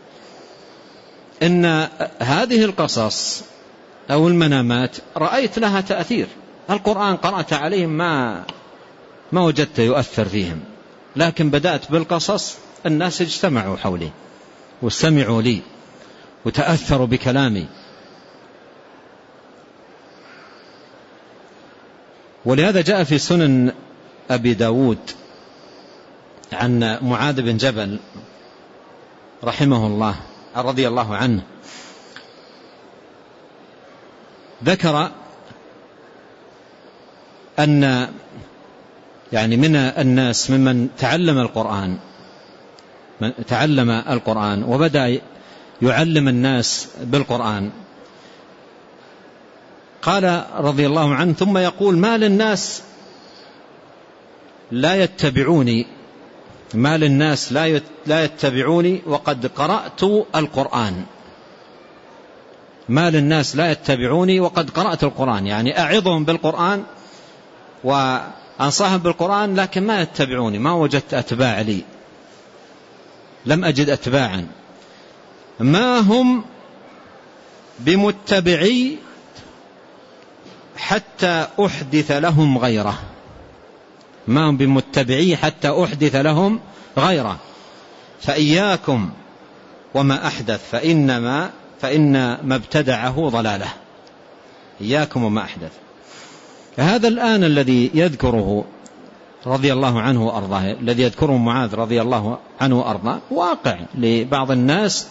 إن هذه القصص أو المنامات رأيت لها تأثير، القرآن قرأت عليهم ما ما وجدت يؤثر فيهم، لكن بدأت بالقصص الناس اجتمعوا حولي واستمعوا لي وتأثروا بكلامي. ولهذا جاء في سنن أبي داود عن معاذ بن جبل رحمه الله رضي الله عنه، ذكر أن يعني من الناس ممن تعلم القرآن من تعلم القرآن وبدأ يعلم الناس بالقرآن، قال رضي الله عنه ثم يقول ما للناس لا يتبعوني ما للناس لا يتبعوني وقد قرأت القرآن، ما للناس لا يتبعوني وقد قرأت القرآن، يعني أعظهم بالقرآن وأنصحهم بالقرآن لكن ما يتبعوني، ما وجدت أتباع لي، لم أجد أتباعا، ما هم بمتبعي حتى أحدث لهم غيره، ما هم بمتبعي حتى أحدث لهم غيره، فإياكم وما أحدث فإنما فإن ما ابتدعه ضلاله، إياكم وما أحدث. هذا الآن الذي يذكره رضي الله عنه وأرضاه، الذي يذكره معاذ رضي الله عنه وأرضاه واقع لبعض الناس،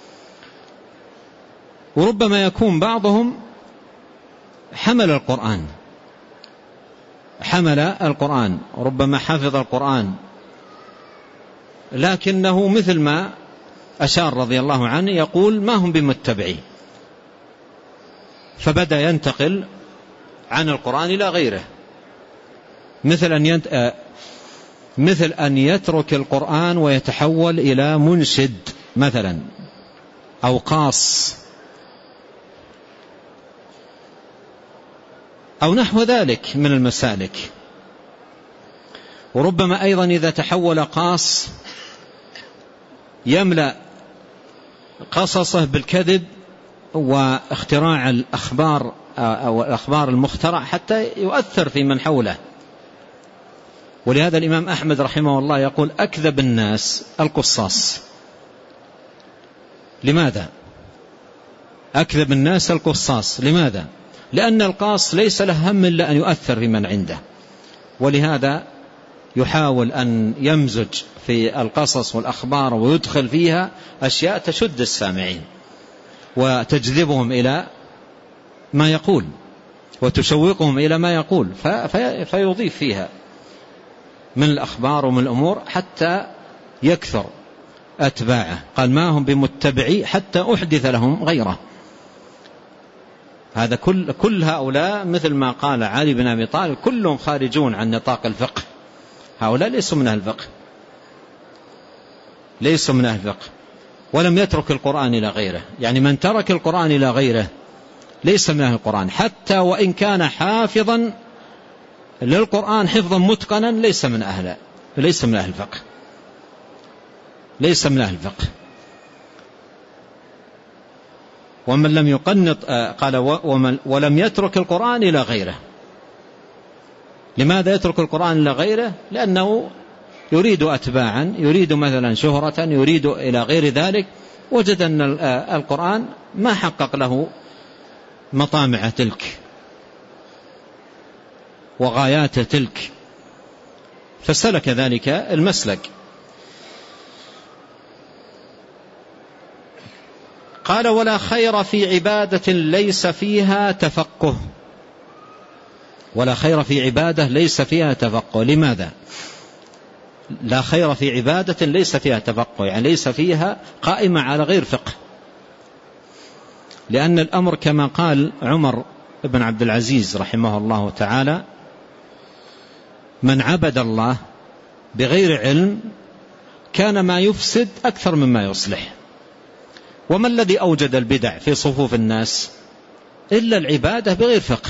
وربما يكون بعضهم حمل القرآن حمل القرآن ربما حفظ القرآن، لكنه مثل ما أشار رضي الله عنه يقول ما هم بمتبعي، فبدأ ينتقل عن القرآن إلى غيره، مثل أن ينت... مثل أن يترك القرآن ويتحول إلى منشد مثلا أو قاص أو نحو ذلك من المسالك. وربما أيضا إذا تحول قاص يملأ قصصه بالكذب واختراع الأخبار أو الأخبار المخترع حتى يؤثر في من حوله. ولهذا الإمام أحمد رحمه الله يقول أكذب الناس القصاص. لماذا؟ أكذب الناس القصاص. لماذا؟ لأن القاص ليس له هم إلا أن يؤثر في من عنده، ولهذا يحاول أن يمزج في القصص والأخبار ويدخل فيها أشياء تشد السامعين وتجذبهم إلى ما يقول وتشوقهم إلى ما يقول، فيضيف فيها من الأخبار ومن الأمور حتى يكثر أتباعه. قال ما هم بمتبعي حتى أحدث لهم غيره. هذا كل, كل هؤلاء مثل ما قال علي بن أبي طالب كلهم خارجون عن نطاق الفقه، هؤلاء ليسوا من أهل الفقه، ليسوا من أهل الفقه. ولم يترك القرآن إلى غيره، يعني من ترك القرآن إلى غيره ليس من أهل القرآن، حتى وإن كان حافظا للقرآن حفظا متقنا ليس من أهل ليس من أهل الفقه ليس من أهل الفقه. ومن لم يقنط قال ومن ولم يترك القرآن إلى غيره. لماذا يترك القرآن إلى غيره؟ لأنه يريد أتباعا، يريد مثلا شهرة، يريد إلى غير ذلك، وجد أن القرآن ما حقق له مطامع تلك وغايات تلك، فسلك ذلك المسلك. قال ولا خير في عبادة ليس فيها تفقه. ولا خير في عبادة ليس فيها تفقه. لماذا لا خير في عبادة ليس فيها تفقه؟ يعني ليس فيها قائمة على غير فقه، لأن الأمر كما قال عمر بن عبد العزيز رحمه الله تعالى: من عبد الله بغير علم كان ما يفسد أكثر مما يصلح. وما الذي أوجد البدع في صفوف الناس إلا العبادة بغير فقه،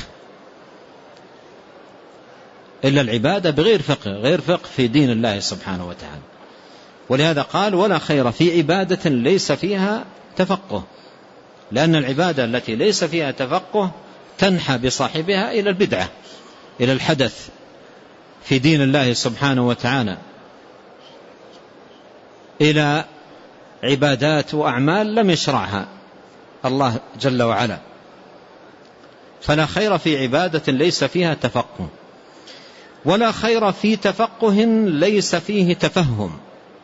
إلا العبادة بغير فقه، غير فقه في دين الله سبحانه وتعالى. ولهذا قال ولا خير في عبادة ليس فيها تفقه، لأن العبادة التي ليس فيها تفقه تنحى بصاحبها إلى البدعة، إلى الحدث في دين الله سبحانه وتعالى، إلى عبادات وأعمال لم يشرعها الله جل وعلا. فلا خير في عبادة ليس فيها تفقه، ولا خير في تفقه ليس فيه تفهم.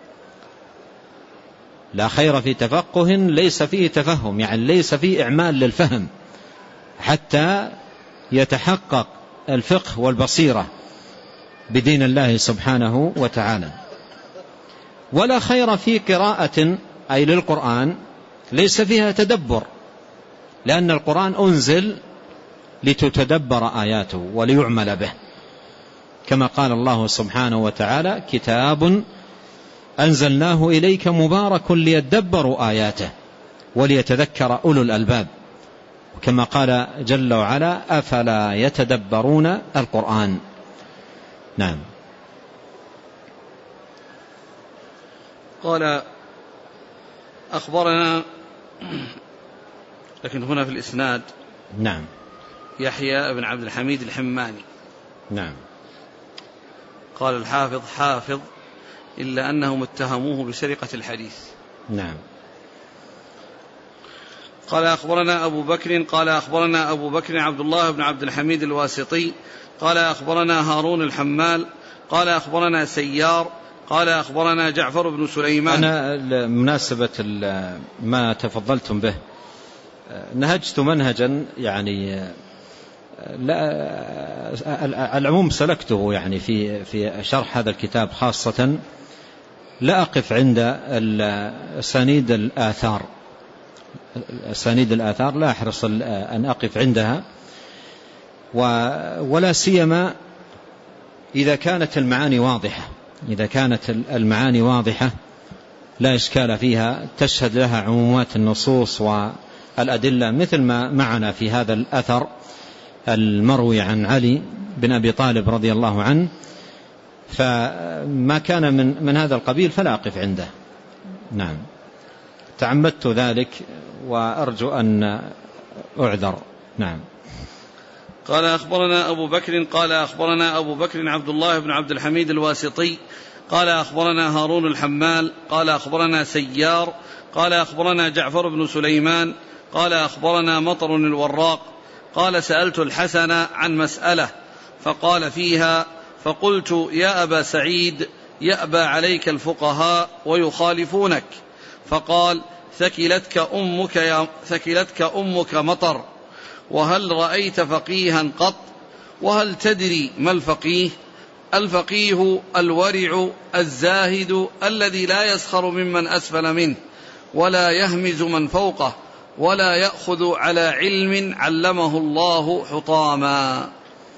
لا خير في تفقه ليس فيه تفهم، يعني ليس فيه إعمال للفهم حتى يتحقق الفقه والبصيرة بدين الله سبحانه وتعالى. ولا خير في قراءة أي للقرآن ليس فيها تدبر، لأن القرآن أنزل لتتدبر آياته وليعمل به، كما قال الله سبحانه وتعالى: كتاب أنزلناه إليك مبارك ليدبروا آياته وليتذكر أولو الألباب، كما قال جل وعلا: أفلا يتدبرون القرآن. نعم. قال أخبرنا، لكن هنا في الإسناد نعم يحيى بن عبد الحميد الحماني. نعم. قال الحافظ حافظ إلا أنهم اتهموه بسرقة الحديث. نعم. قال أخبرنا أبو بكر قال أخبرنا أبو بكر عبد الله بن عبد الحميد الواسطي قال أخبرنا هارون الحمال قال أخبرنا سيار قال أخبرنا جعفر بن سليمان. أنا مناسبة ما تفضلتم به نهجت منهجا يعني لا العموم سلكته يعني في في شرح هذا الكتاب خاصة، لا أقف عند أسانيد الآثار أسانيد الآثار لا أحرص أن أقف عندها، ولا سيما إذا كانت المعاني واضحة. إذا كانت المعاني واضحة لا إشكال فيها، تشهد لها عمومات النصوص والأدلة، مثل ما معنا في هذا الأثر المروي عن علي بن أبي طالب رضي الله عنه، فما كان من, من هذا القبيل فلا أقف عنده. نعم، تعمدت ذلك وأرجو أن أعذر. نعم. قال أخبرنا أبو بكر قال أخبرنا أبو بكر عبد الله بن عبد الحميد الواسطي قال أخبرنا هارون الحمال قال أخبرنا سيار قال أخبرنا جعفر بن سليمان قال أخبرنا مطر الوراق قال سألت الحسن عن مسألة فقال فيها فقلت يا أبا سعيد يأبى عليك الفقهاء ويخالفونك، فقال ثكلتك أمك, يا ثكلتك أمك مطر، وهل رأيت فقيها قط؟ وهل تدري ما الفقيه؟ الفقيه الورع الزاهد الذي لا يسخر ممن أسفل منه ولا يهمز من فوقه ولا يأخذ على علم علمه الله حطاما.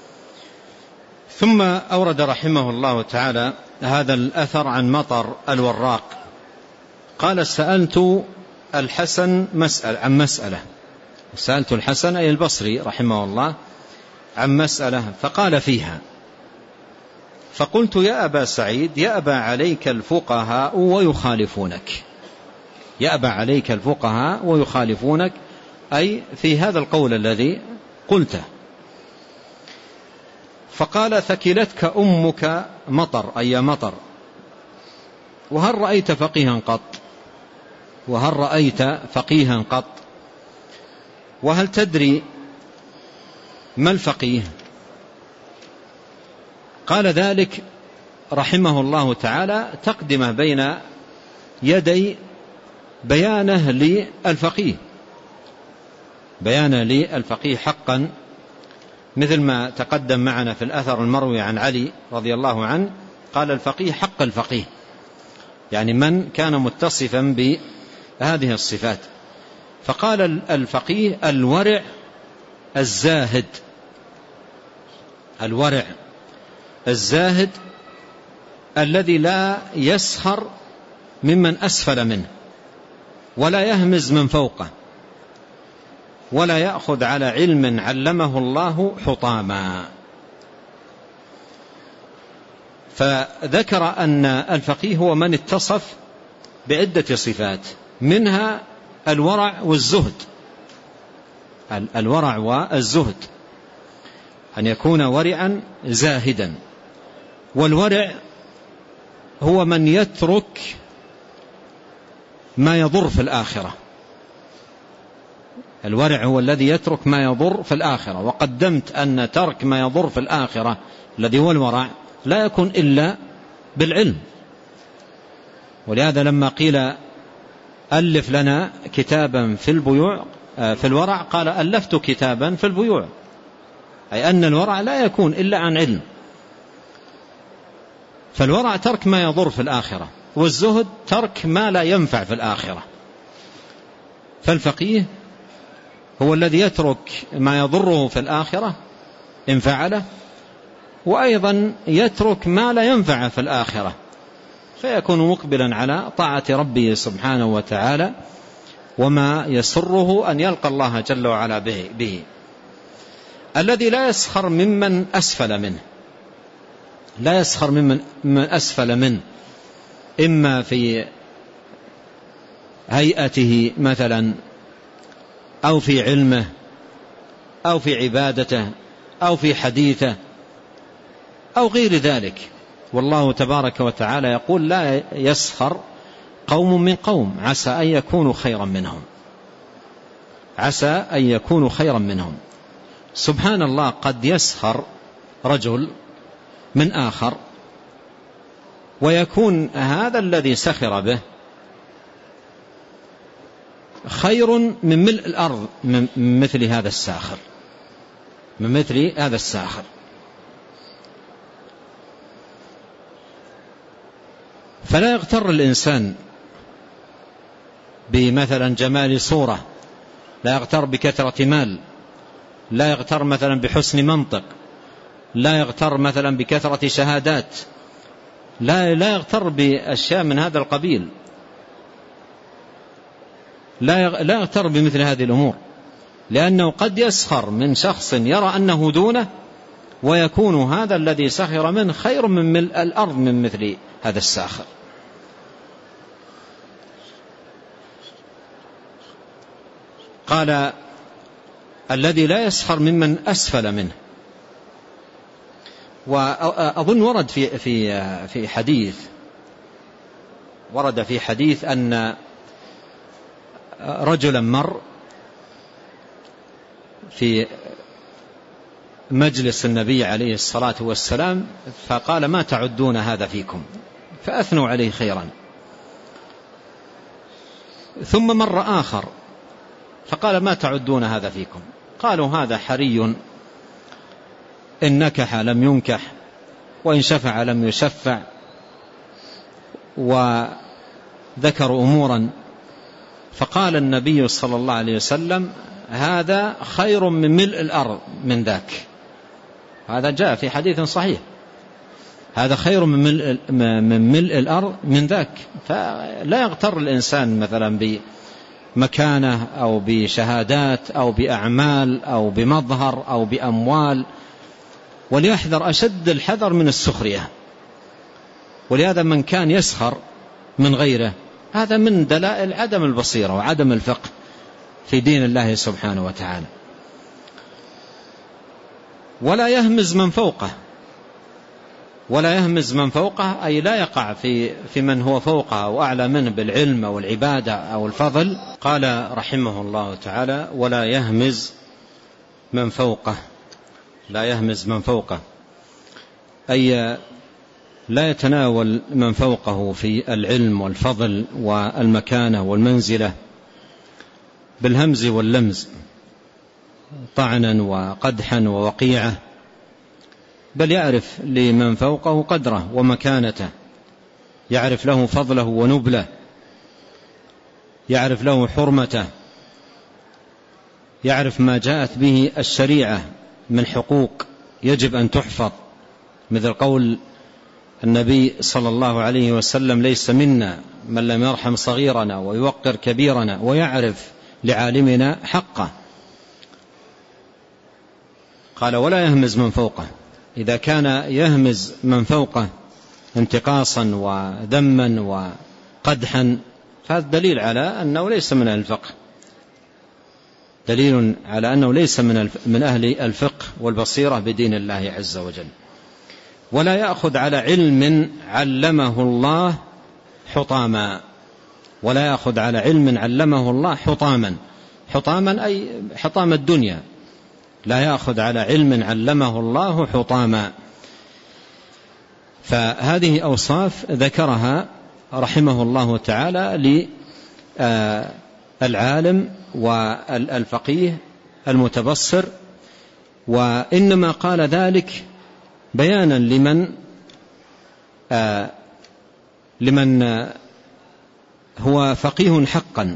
ثم أورد رحمه الله تعالى هذا الأثر عن مطر الوراق قال سألت الحسن مسألة عن مسألة، سألت الحسن أي البصري رحمه الله عن مسألة فقال فيها، فقلت يا أبا سعيد يأبى عليك الفقهاء ويخالفونك، يأبى عليك الفقهاء ويخالفونك أي في هذا القول الذي قلته. فقال ثكلتك أمك مطر أي مطر، وهل رأيت فقيها قط، وهل رأيت فقيها قط، وهل تدري ما الفقيه؟ قال ذلك رحمه الله تعالى تقدم بين يدي بيانه للفقيه، بيانه للفقيه حقا، مثل ما تقدم معنا في الأثر المروي عن علي رضي الله عنه قال الفقيه حق الفقيه، يعني من كان متصفا بهذه الصفات. فقال الفقيه الورع الزاهد، الورع الزاهد الذي لا يسخر ممن أسفل منه، ولا يهمز من فوقه، ولا يأخذ على علم علمه الله حطاما. فذكر أن الفقيه هو من اتصف بعدة صفات، منها الورع والزهد، الورع والزهد أن يكون ورعا زاهدا. والورع هو من يترك ما يضر في الآخرة، الورع هو الذي يترك ما يضر في الآخرة. وقدمت أن ترك ما يضر في الآخرة الذي هو الورع لا يكون إلا بالعلم. ولهذا لما قيل ألف لنا كتابا في البيوع في الورع قال ألفت كتابا في البيوع، أي أن الورع لا يكون إلا عن علم. فالورع ترك ما يضر في الآخرة، والزهد ترك ما لا ينفع في الآخرة. فالفقيه هو الذي يترك ما يضره في الآخرة إن فعله، وأيضا يترك ما لا ينفع في الآخرة، فيكون مقبلا على طاعة ربه سبحانه وتعالى وما يسره أن يلقى الله جل وعلا به, به. الذي لا يسخر ممن أسفل منه، لا يسخر ممن أسفل منه، إما في هيئته مثلا، أو في علمه، أو في عبادته، أو في حديثه، أو غير ذلك. والله تبارك وتعالى يقول لا يسخر قوم من قوم عسى أن يكونوا خيرا منهم، عسى أن يكونوا خيرا منهم. سبحان الله، قد يسخر رجل من آخر ويكون هذا الذي سخر به خير من ملء الأرض من مثل هذا الساخر، من مثل هذا الساخر. فلا يغتر الإنسان بمثلا جمال صورة، لا يغتر بكثرة مال، لا يغتر مثلا بحسن منطق، لا يغتر مثلا بكثرة شهادات، لا لا يغتر بأشياء من هذا القبيل، لا لا يغتر بمثل هذه الأمور، لأنه قد يسخر من شخص يرى أنه دونه، ويكون هذا الذي سخر منه خير من ملء الأرض من مثل هذا الساخر. قال الذي لا يسخر ممن أسفل منه. وأظن ورد في في في حديث ورد في حديث أن رجلا مر في مجلس النبي عليه الصلاة والسلام فقال ما تعدون هذا فيكم، فأثنوا عليه خيرا. ثم مر آخر فقال ما تعدون هذا فيكم، قالوا هذا حري، إن نكح لم ينكح، وإن شفع لم يشفع، وذكروا أمورا. فقال النبي صلى الله عليه وسلم هذا خير من ملء الأرض من ذاك. هذا جاء في حديث صحيح. هذا خير من ملء, من ملء الأرض من ذاك. فلا يغتر الإنسان مثلا بمكانة أو بشهادات أو بأعمال أو بمظهر أو بأموال، وليحذر أشد الحذر من السخرية. ولهذا من كان يسخر من غيره هذا من دلائل عدم البصيرة وعدم الفقه في دين الله سبحانه وتعالى. ولا يهمز من فوقه، ولا يهمز من فوقه أي لا يقع في, في من هو فوقه أو أعلى منه بالعلم أو العبادة أو الفضل. قال رحمه الله تعالى: ولا يهمز من فوقه. لا يهمز من فوقه أي لا يتناول من فوقه في العلم والفضل والمكانة والمنزلة بالهمز واللمز طعنا وقدحا ووقيعة، بل يعرف لمن فوقه قدره ومكانته، يعرف له فضله ونبله، يعرف له حرمته، يعرف ما جاءت به الشريعة من حقوق يجب أن تحفظ، مثل قول النبي صلى الله عليه وسلم: ليس منا من لم يرحم صغيرنا ويوقر كبيرنا ويعرف لعالمنا حقه. قال: ولا يهمز من فوقه. إذا كان يهمز من فوقه انتقاصا وذما وقدحا فهذا دليل على أنه ليس من الفقه، دليل على أنه ليس من من أهل الفقه والبصيرة بدين الله عز وجل. ولا يأخذ على علم علمه الله حطاما. ولا يأخذ على علم علمه الله حطاما. حطاما أي حطام الدنيا. لا يأخذ على علم علمه الله حطاما. فهذه أوصاف ذكرها رحمه الله تعالى للعالم والفقيه المتبصر، وإنما قال ذلك بيانا لمن آه لمن آه هو فقيه حقا،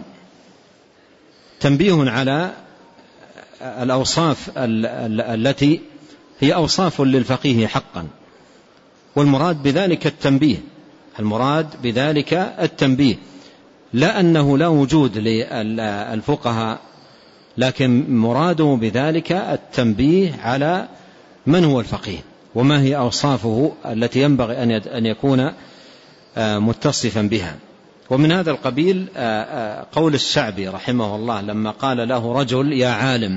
تنبيه على الأوصاف التي هي أوصاف للفقيه حقا. والمراد بذلك التنبيه، المراد بذلك التنبيه، لا أنه لا وجود للفقهاء، لكن مراده بذلك التنبيه على من هو الفقيه وما هي أوصافه التي ينبغي أن يكون متصفا بها. ومن هذا القبيل قول الشعبي رحمه الله لما قال له رجل: يا عالم.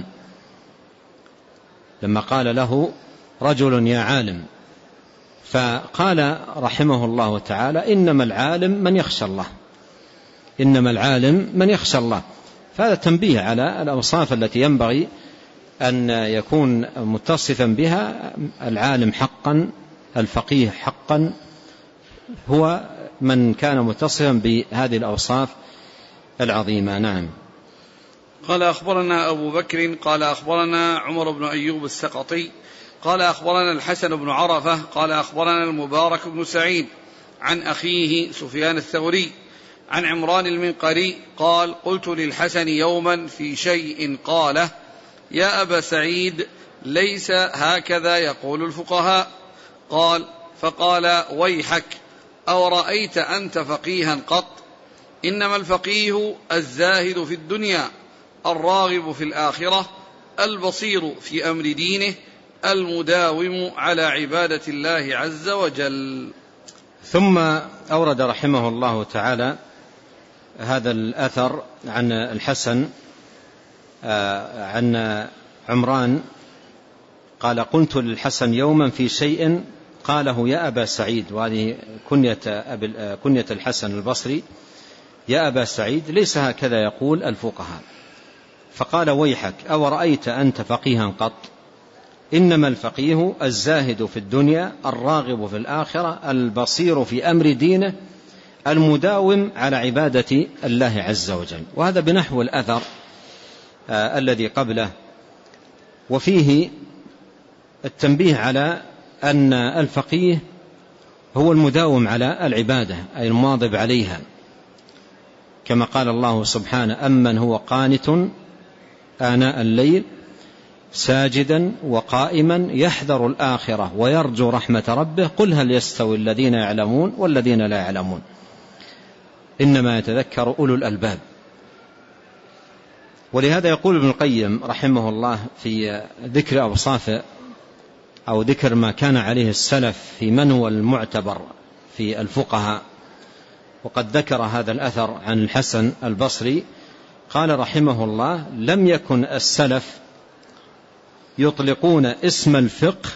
لما قال له رجل: يا عالم، فقال رحمه الله تعالى: إنما العالم من يخشى الله. إنما العالم من يخشى الله. فهذا تنبيه على الأوصاف التي ينبغي أن يكون متصفا بها العالم حقا، الفقيه حقا، هو من كان متصفا بهذه الأوصاف العظيمة. نعم. قال: أخبرنا أبو بكر قال أخبرنا عمر بن أيوب السقطي قال أخبرنا الحسن بن عرفة قال أخبرنا المبارك بن سعيد عن أخيه سفيان الثوري عن عمران المنقري قال: قلت للحسن يوما في شيء قاله: يا أبا سعيد، ليس هكذا يقول الفقهاء. قال: فقال: ويحك، أو رأيت أنت فقيها قط؟ إنما الفقيه الزاهد في الدنيا، الراغب في الآخرة، البصير في أمر دينه، المداوم على عبادة الله عز وجل. ثم أورد رحمه الله تعالى هذا الأثر عن الحسن عن عمران قال: قلت للحسن يوما في شيء قاله: يا أبا سعيد. وهذه كنية, كنية الحسن البصري: يا أبا سعيد، ليس هكذا يقول الفقهاء. فقال: ويحك، أو رأيت أنت فقيها قط؟ إنما الفقيه الزاهد في الدنيا، الراغب في الآخرة، البصير في أمر دينه، المداوم على عبادة الله عز وجل. وهذا بنحو الأثر آه الذي قبله، وفيه التنبيه على أن الفقيه هو المداوم على العبادة، أي المواظب عليها، كما قال الله سبحانه: أمن هو قانت آناء الليل ساجدا وقائما يحذر الآخرة ويرجو رحمة ربه قل هل يستوي الذين يعلمون والذين لا يعلمون إنما يتذكر أولو الألباب. ولهذا يقول ابن القيم رحمه الله في ذكر أوصاف أو ذكر ما كان عليه السلف في من هو المعتبر في الفقهاء، وقد ذكر هذا الأثر عن الحسن البصري قال رحمه الله: لم يكن السلف يطلقون اسم الفقه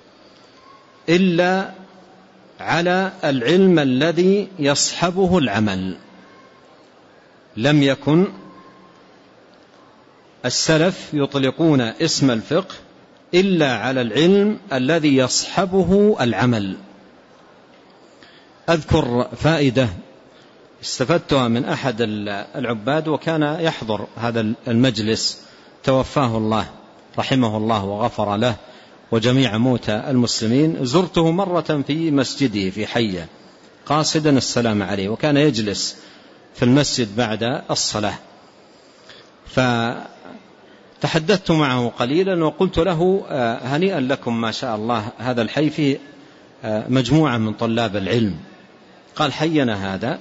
إلا على العلم الذي يصحبه العمل. لم يكن السلف يطلقون اسم الفقه إلا على العلم الذي يصحبه العمل. أذكر فائدة استفدتها من أحد العباد وكان يحضر هذا المجلس، توفاه الله رحمه الله وغفر له وجميع موتى المسلمين. زرته مرة في مسجده في حية قاصدا السلام عليه، وكان يجلس في المسجد بعد الصلاة، فتحدثت معه قليلا وقلت له: هنيئا لكم ما شاء الله، هذا الحي فيه مجموعة من طلاب العلم. قال: حينا هذا؟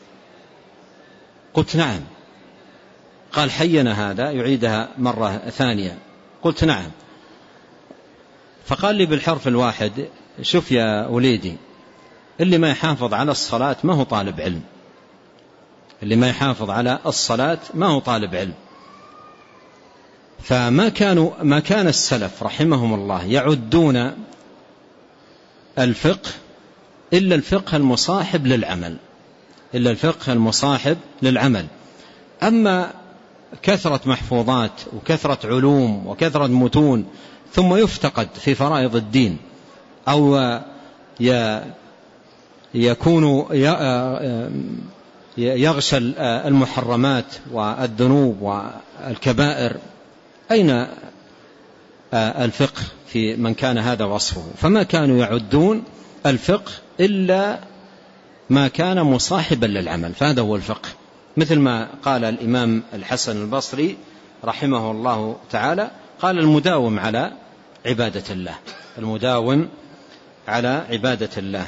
قلت: نعم. قال: حينا هذا؟ يعيدها مرة ثانية. قلت: نعم. فقال لي بالحرف الواحد: شوف يا وليدي، اللي ما يحافظ على الصلاة ما هو طالب علم، اللي ما يحافظ على الصلاة ما هو طالب علم. فما كانوا ما كان السلف رحمهم الله يعدون الفقه إلا الفقه المصاحب للعمل، إلا الفقه المصاحب للعمل. أما كثرة محفوظات وكثرة علوم وكثرة متون ثم يفتقد في فرائض الدين، أو يكون يغشى المحرمات والذنوب والكبائر، أين الفقه في من كان هذا وصفه؟ فما كانوا يعدون الفقه إلا ما كان مصاحبا للعمل، فهذا هو الفقه. مثل ما قال الإمام الحسن البصري رحمه الله تعالى، قال: المداوم على عبادة الله، المداوم على عبادة الله.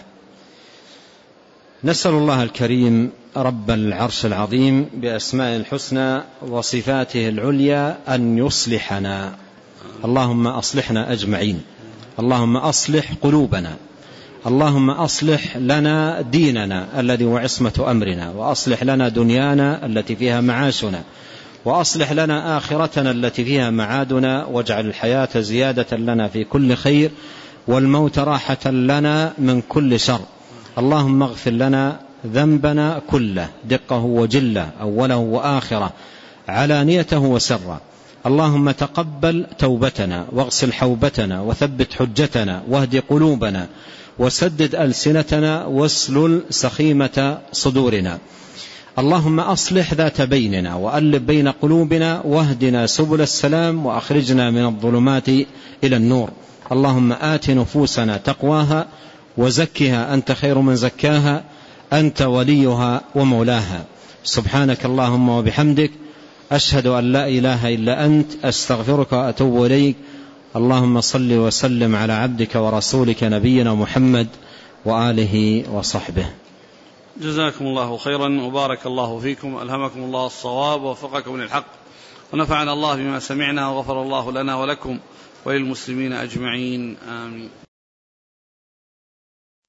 نسأل الله الكريم رب العرش العظيم بأسماء الحسنى وصفاته العليا أن يصلحنا. اللهم أصلحنا أجمعين. اللهم أصلح قلوبنا. اللهم أصلح لنا ديننا الذي هو عصمة أمرنا، وأصلح لنا دنيانا التي فيها معاشنا، وأصلح لنا آخرتنا التي فيها معادنا، واجعل الحياة زيادة لنا في كل خير والموت راحة لنا من كل شر. اللهم اغفر لنا ذنبنا كله، دقه وجله، أوله وآخره، علانيته وسره. اللهم تقبل توبتنا واغسل حوبتنا وثبت حجتنا واهد قلوبنا وسدد ألسنتنا واسلل سخيمة صدورنا. اللهم أصلح ذات بيننا وألف بين قلوبنا واهدنا سبل السلام وأخرجنا من الظلمات إلى النور. اللهم آت نفوسنا تقواها وزكها أنت خير من زكاها، أنت وليها ومولاها. سبحانك اللهم وبحمدك، أشهد أن لا إله إلا أنت، أستغفرك وأتوب إليك. اللهم صل وسلم على عبدك ورسولك نبينا محمد وآله وصحبه. جزاكم الله خيرا وبارك الله فيكم، ألهمكم الله الصواب ووفقكم للحق، ونفعنا الله بما سمعنا، وغفر الله لنا ولكم وللمسلمين أجمعين، آمين.